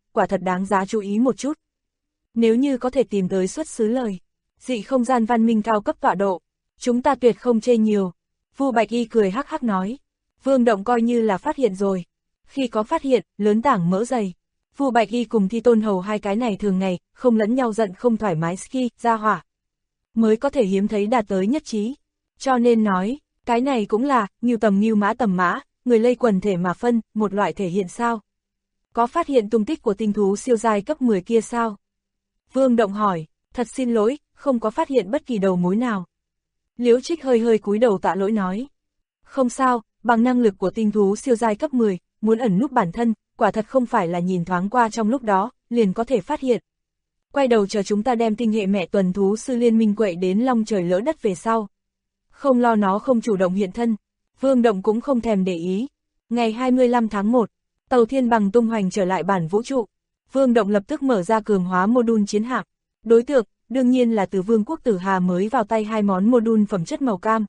quả thật đáng giá chú ý một chút. Nếu như có thể tìm tới xuất xứ lời, dị không gian văn minh cao cấp tọa độ, chúng ta tuyệt không chê nhiều. Vu Bạch Y cười hắc hắc nói. Vương Động coi như là phát hiện rồi. Khi có phát hiện, lớn tảng mỡ dày. Vu Bạch Y cùng Thi Tôn Hầu hai cái này thường ngày, không lẫn nhau giận không thoải mái ski, ra hỏa. Mới có thể hiếm thấy đạt tới nhất trí. Cho nên nói, cái này cũng là, ngưu tầm mã, người lây quần thể mà phân, một loại thể hiện sao? Có phát hiện tung tích của tinh thú siêu giai cấp 10 kia sao? Vương Động hỏi, thật xin lỗi, không có phát hiện bất kỳ đầu mối nào. Liễu Trích hơi hơi cúi đầu tạ lỗi nói. Không sao, bằng năng lực của tinh thú siêu giai cấp 10, muốn ẩn núp bản thân, quả thật không phải là nhìn thoáng qua trong lúc đó, liền có thể phát hiện. Quay đầu chờ chúng ta đem tinh hệ mẹ tuần thú sư liên minh quậy đến long trời lỡ đất về sau. Không lo nó không chủ động hiện thân, Vương Động cũng không thèm để ý. Ngày 25 tháng 1, tàu Thiên Bằng tung hoành trở lại bản vũ trụ. Vương Động lập tức mở ra cường hóa mô-đun chiến hạm. Đối tượng, đương nhiên là từ Vương quốc Tử Hà mới vào tay hai món mô-đun phẩm chất màu cam.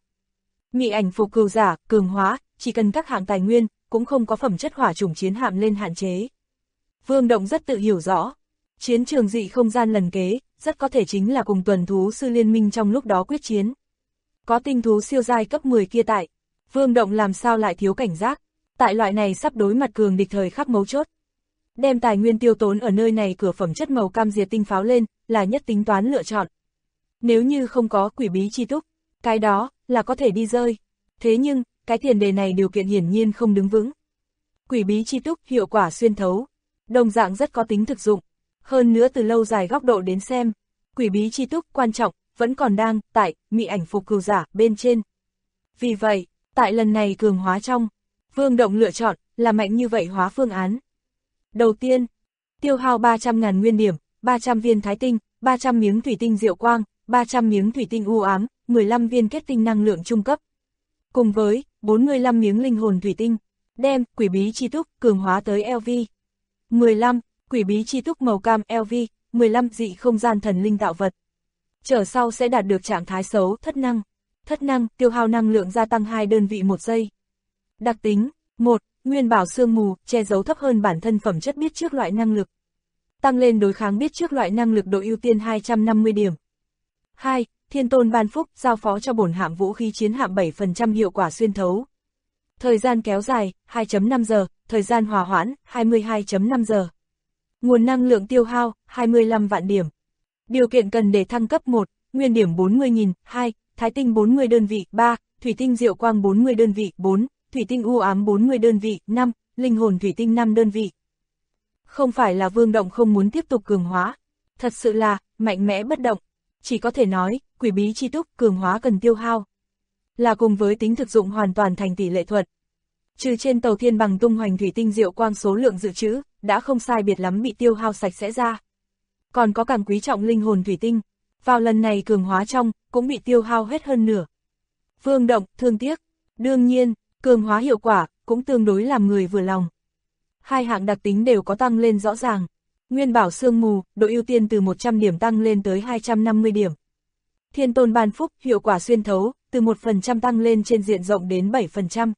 Mị ảnh phục cừu giả, cường hóa, chỉ cần các hạng tài nguyên, cũng không có phẩm chất hỏa chủng chiến hạm lên hạn chế. Vương Động rất tự hiểu rõ. Chiến trường dị không gian lần kế, rất có thể chính là cùng tuần thú sư liên minh trong lúc đó quyết chiến. Có tinh thú siêu giai cấp 10 kia tại, Vương Động làm sao lại thiếu cảnh giác, tại loại này sắp đối mặt cường địch thời khắc mấu chốt. Đem tài nguyên tiêu tốn ở nơi này cửa phẩm chất màu cam diệt tinh pháo lên, là nhất tính toán lựa chọn. Nếu như không có quỷ bí chi túc, cái đó, là có thể đi rơi. Thế nhưng, cái tiền đề này điều kiện hiển nhiên không đứng vững. Quỷ bí chi túc hiệu quả xuyên thấu, đồng dạng rất có tính thực dụng. Hơn nữa từ lâu dài góc độ đến xem, quỷ bí chi túc quan trọng, vẫn còn đang, tại, mị ảnh phục cừu giả, bên trên. Vì vậy, tại lần này cường hóa trong, Vương Động lựa chọn, là mạnh như vậy hóa phương án. Đầu tiên, tiêu hao 300.000 nguyên điểm, 300 viên thái tinh, 300 miếng thủy tinh diệu quang, 300 miếng thủy tinh u ám, 15 viên kết tinh năng lượng trung cấp. Cùng với, 45 miếng linh hồn thủy tinh, đem, quỷ bí chi túc, cường hóa tới LV. 15, quỷ bí chi túc màu cam LV, 15 dị không gian thần linh tạo vật. Trở sau sẽ đạt được trạng thái xấu, thất năng. Thất năng, tiêu hao năng lượng gia tăng 2 đơn vị 1 giây. Đặc tính, 1. Nguyên bảo sương mù, che giấu thấp hơn bản thân phẩm chất biết trước loại năng lực. Tăng lên đối kháng biết trước loại năng lực độ ưu tiên 250 điểm. 2. Thiên tôn ban phúc, giao phó cho bổn hạm vũ khí chiến hạm 7% hiệu quả xuyên thấu. Thời gian kéo dài, 2.5 giờ, thời gian hòa hoãn, 22.5 giờ. Nguồn năng lượng tiêu hao, 25 vạn điểm. Điều kiện cần để thăng cấp 1, nguyên điểm 40.000, 2, thái tinh 40 đơn vị, 3, thủy tinh diệu quang 40 đơn vị, 4, thủy tinh u ám 40 đơn vị, 5, linh hồn thủy tinh 5 đơn vị. Không phải là Vương Động không muốn tiếp tục cường hóa, thật sự là, mạnh mẽ bất động. Chỉ có thể nói, quỷ bí chi túc cường hóa cần tiêu hao. Là cùng với tính thực dụng hoàn toàn thành tỷ lệ thuận. Trừ trên tàu Thiên Bằng tung hoành thủy tinh diệu quang số lượng dự trữ, đã không sai biệt lắm bị tiêu hao sạch sẽ ra. Còn có càng quý trọng linh hồn thủy tinh, vào lần này cường hóa trong, cũng bị tiêu hao hết hơn nửa. Vương Động, thương tiếc. Đương nhiên, cường hóa hiệu quả, cũng tương đối làm người vừa lòng. Hai hạng đặc tính đều có tăng lên rõ ràng. Nguyên bảo sương mù, độ ưu tiên từ 100 điểm tăng lên tới 250 điểm. Thiên tôn ban phúc, hiệu quả xuyên thấu, từ 1% tăng lên trên diện rộng đến 7%.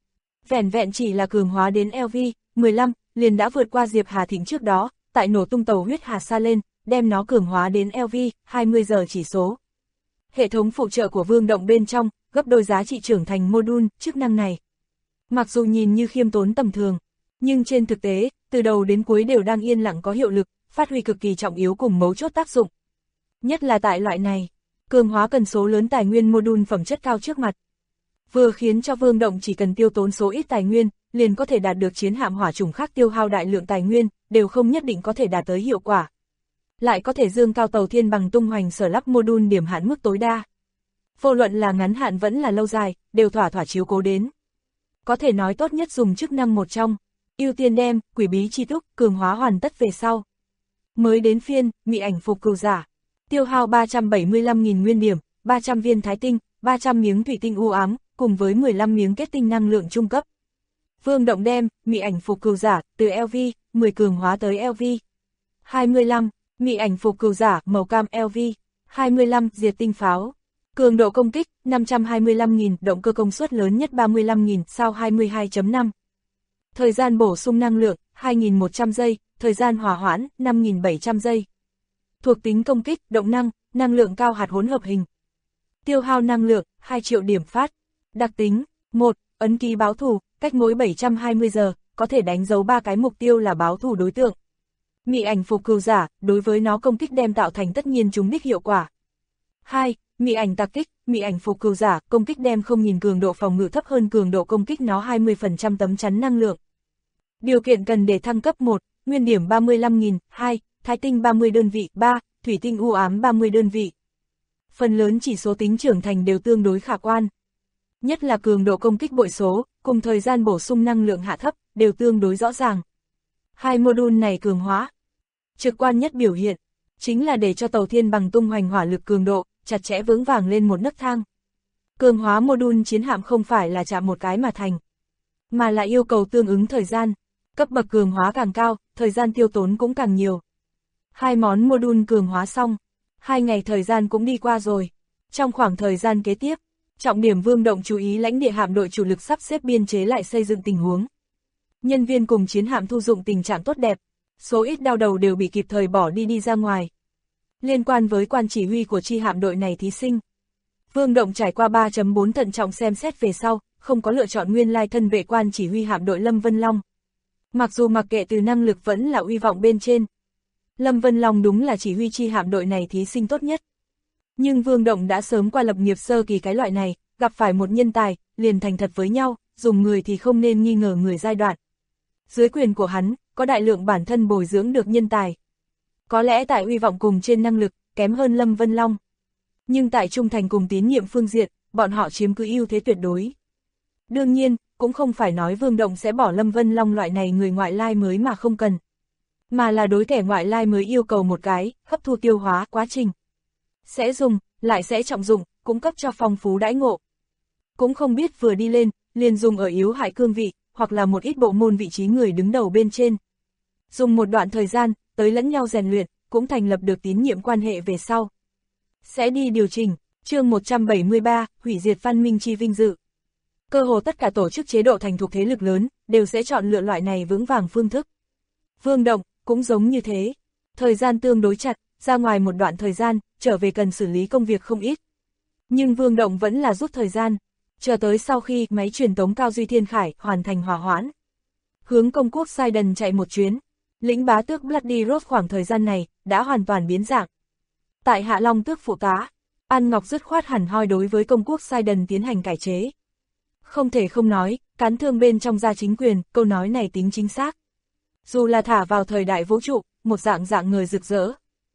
Vẻn vẹn chỉ là cường hóa đến LV, 15, liền đã vượt qua Diệp Hà Thịnh trước đó, tại nổ tung tàu huyết hà sa lên, đem nó cường hóa đến LV, 20 giờ chỉ số. Hệ thống phụ trợ của Vương Động bên trong, gấp đôi giá trị trưởng thành mô-đun, chức năng này. Mặc dù nhìn như khiêm tốn tầm thường, nhưng trên thực tế, từ đầu đến cuối đều đang yên lặng có hiệu lực, phát huy cực kỳ trọng yếu cùng mấu chốt tác dụng. Nhất là tại loại này, cường hóa cần số lớn tài nguyên mô-đun phẩm chất cao trước mặt. Vừa khiến cho Vương Động chỉ cần tiêu tốn số ít tài nguyên, liền có thể đạt được chiến hạm hỏa chủng khác tiêu hao đại lượng tài nguyên, đều không nhất định có thể đạt tới hiệu quả. Lại có thể dương cao tàu Thiên Bằng tung hoành sở lắp mô-đun điểm hạn mức tối đa. Vô luận là ngắn hạn vẫn là lâu dài, đều thỏa chiếu cố đến. Có thể nói tốt nhất dùng chức năng một trong, ưu tiên đem, quỷ bí chi túc, cường hóa hoàn tất về sau. Mới đến phiên, mị ảnh phục cừu giả, tiêu hao 375.000 nguyên điểm, 300 viên thái tinh, 300 miếng thủy tinh u ám, cùng với 15 miếng kết tinh năng lượng trung cấp. Vương Động đem, mị ảnh phục cừu giả, từ LV, 10 cường hóa tới LV. 25, mị ảnh phục cừu giả, màu cam LV. 25, diệt tinh pháo. Cường độ công kích, 525.000, động cơ công suất lớn nhất 35.000, sao 22.5. Thời gian bổ sung năng lượng, 2.100 giây, thời gian hòa hoãn, 5.700 giây. Thuộc tính công kích, động năng, năng lượng cao hạt hỗn hợp hình. Tiêu hao năng lượng, 2 triệu điểm phát. Đặc tính, 1. Ấn ký báo thù, cách mỗi 720 giờ, có thể đánh dấu 3 cái mục tiêu là báo thù đối tượng. Mị ảnh phục cừu giả, đối với nó công kích đem tạo thành tất nhiên trúng đích hiệu quả. 2. Mị ảnh tạc kích, mị ảnh phục cừu giả, công kích đem không nhìn cường độ phòng ngự thấp hơn cường độ công kích nó 20% tấm chắn năng lượng. Điều kiện cần để thăng cấp 1, nguyên điểm 35.000, 2, thái tinh 30 đơn vị, 3, thủy tinh u ám 30 đơn vị. Phần lớn chỉ số tính trưởng thành đều tương đối khả quan. Nhất là cường độ công kích bội số, cùng thời gian bổ sung năng lượng hạ thấp, đều tương đối rõ ràng. Hai module này cường hóa. Trực quan nhất biểu hiện, chính là để cho tàu thiên bằng tung hoành hỏa lực cường độ, chặt chẽ vững vàng lên một nấc thang. Cường hóa module chiến hạm không phải là chạm một cái mà thành, mà là yêu cầu tương ứng thời gian. Cấp bậc cường hóa càng cao, thời gian tiêu tốn cũng càng nhiều. Hai món module cường hóa xong, 2 ngày thời gian cũng đi qua rồi. Trong khoảng thời gian kế tiếp, trọng điểm Vương Động chú ý lãnh địa hạm đội chủ lực sắp xếp biên chế lại xây dựng tình huống. Nhân viên cùng chiến hạm thu dụng tình trạng tốt đẹp, số ít đau đầu đều bị kịp thời bỏ đi ra ngoài. Liên quan với quan chỉ huy của chi hạm đội này thí sinh, Vương Động trải qua 3.4 thận trọng xem xét về sau, không có lựa chọn nguyên lai thân vệ quan chỉ huy hạm đội Lâm Vân Long. Mặc dù mặc kệ từ năng lực vẫn là uy vọng bên trên, Lâm Vân Long đúng là chỉ huy chi hạm đội này thí sinh tốt nhất. Nhưng Vương Động đã sớm qua lập nghiệp sơ kỳ cái loại này, gặp phải một nhân tài, liền thành thật với nhau, dùng người thì không nên nghi ngờ người giai đoạn. Dưới quyền của hắn, có đại lượng bản thân bồi dưỡng được nhân tài. Có lẽ tại uy vọng cùng trên năng lực, kém hơn Lâm Vân Long. Nhưng tại trung thành cùng tín nhiệm phương diện, bọn họ chiếm cứ ưu thế tuyệt đối. Đương nhiên, cũng không phải nói Vương Động sẽ bỏ Lâm Vân Long loại này người ngoại lai mới mà không cần. Mà là đối kẻ ngoại lai mới yêu cầu một cái, hấp thu tiêu hóa quá trình. Sẽ dùng, lại sẽ trọng dụng, cung cấp cho phong phú đãi ngộ. Cũng không biết vừa đi lên, liền dùng ở yếu hại cương vị, hoặc là một ít bộ môn vị trí người đứng đầu bên trên. Dùng một đoạn thời gian, tới lẫn nhau rèn luyện, cũng thành lập được tín nhiệm quan hệ về sau. Sẽ đi điều chỉnh, chương 173, hủy diệt văn minh chi vinh dự. Cơ hồ tất cả tổ chức chế độ thành thuộc thế lực lớn, đều sẽ chọn lựa loại này vững vàng phương thức. Vương Động, cũng giống như thế. Thời gian tương đối chặt, ra ngoài một đoạn thời gian, trở về cần xử lý công việc không ít. Nhưng Vương Động vẫn là rút thời gian, chờ tới sau khi máy truyền tống Cao Duy Thiên Khải hoàn thành hòa hoãn. Hướng công quốc Sidon chạy một chuyến, lĩnh bá tước Bloody Rose khoảng thời gian này, đã hoàn toàn biến dạng. Tại Hạ Long tước phụ tá, An Ngọc dứt khoát hẳn hoi đối với công quốc Sidon tiến hành cải chế. Không thể không nói, cán thương bên trong gia chính quyền, câu nói này tính chính xác. Dù là thả vào thời đại vũ trụ, một dạng người rực rỡ.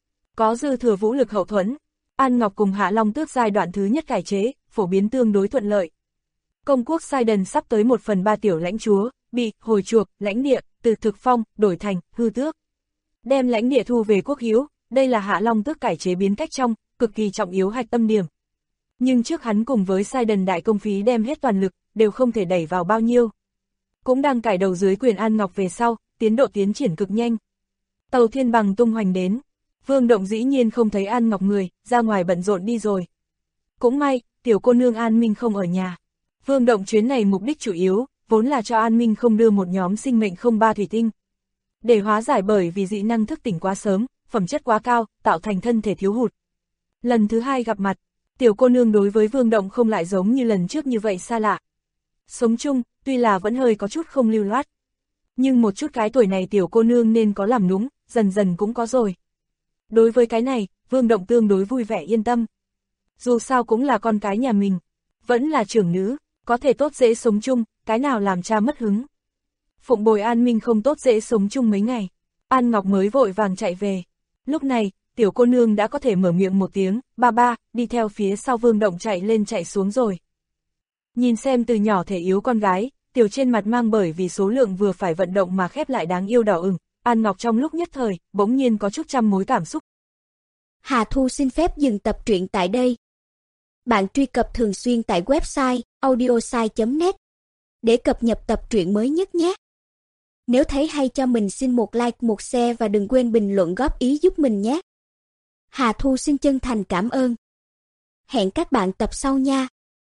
Có dư thừa vũ lực hậu thuẫn, An Ngọc cùng Hạ Long tước giai đoạn thứ nhất cải chế, phổ biến tương đối thuận lợi. Công quốc Sidon sắp tới 1/3 tiểu lãnh chúa, bị hồi chuộc, lãnh địa, từ thực phong, đổi thành, hư tước. Đem lãnh địa thu về quốc hiếu, đây là Hạ Long tước cải chế biến cách trong, cực kỳ trọng yếu hạch tâm điểm. Nhưng trước hắn cùng với Sidon đại công phí đem hết toàn lực, đều không thể đẩy vào bao nhiêu. Cũng đang cải đầu dưới quyền An Ngọc về sau, tiến độ tiến triển cực nhanh. Tàu thiên bằng tung hoành đến, Vương Động dĩ nhiên không thấy An Ngọc người, ra ngoài bận rộn đi rồi. Cũng may, tiểu cô nương An Minh không ở nhà. Vương Động chuyến này mục đích chủ yếu, vốn là cho An Minh không đưa một nhóm sinh mệnh 03 thủy tinh. Để hóa giải bởi vì dị năng thức tỉnh quá sớm, phẩm chất quá cao, tạo thành thân thể thiếu hụt. Lần thứ 2 gặp mặt, tiểu cô nương đối với Vương Động không lại giống như lần trước như vậy xa lạ. Sống chung, tuy là vẫn hơi có chút không lưu loát. Nhưng một chút cái tuổi này tiểu cô nương nên có làm núng, dần dần cũng có rồi. Đối với cái này, Vương Động tương đối vui vẻ yên tâm. Dù sao cũng là con cái nhà mình, vẫn là trưởng nữ, có thể tốt dễ sống chung, cái nào làm cha mất hứng. Phụng bồi An Minh không tốt dễ sống chung mấy ngày, An Ngọc mới vội vàng chạy về. Lúc này, tiểu cô nương đã có thể mở miệng một tiếng, ba ba, đi theo phía sau Vương Động chạy lên chạy xuống rồi. Nhìn xem từ nhỏ thể yếu con gái, tiểu trên mặt mang bởi vì số lượng vừa phải vận động mà khép lại đáng yêu đỏ ửng, An Ngọc trong lúc nhất thời, bỗng nhiên có chút trăm mối cảm xúc. Hà Thu xin phép dừng tập truyện tại đây. Bạn truy cập thường xuyên tại website audiosai.net để cập nhật tập truyện mới nhất nhé. Nếu thấy hay cho mình xin một like, một share và đừng quên bình luận góp ý giúp mình nhé. Hà Thu xin chân thành cảm ơn. Hẹn các bạn tập sau nha.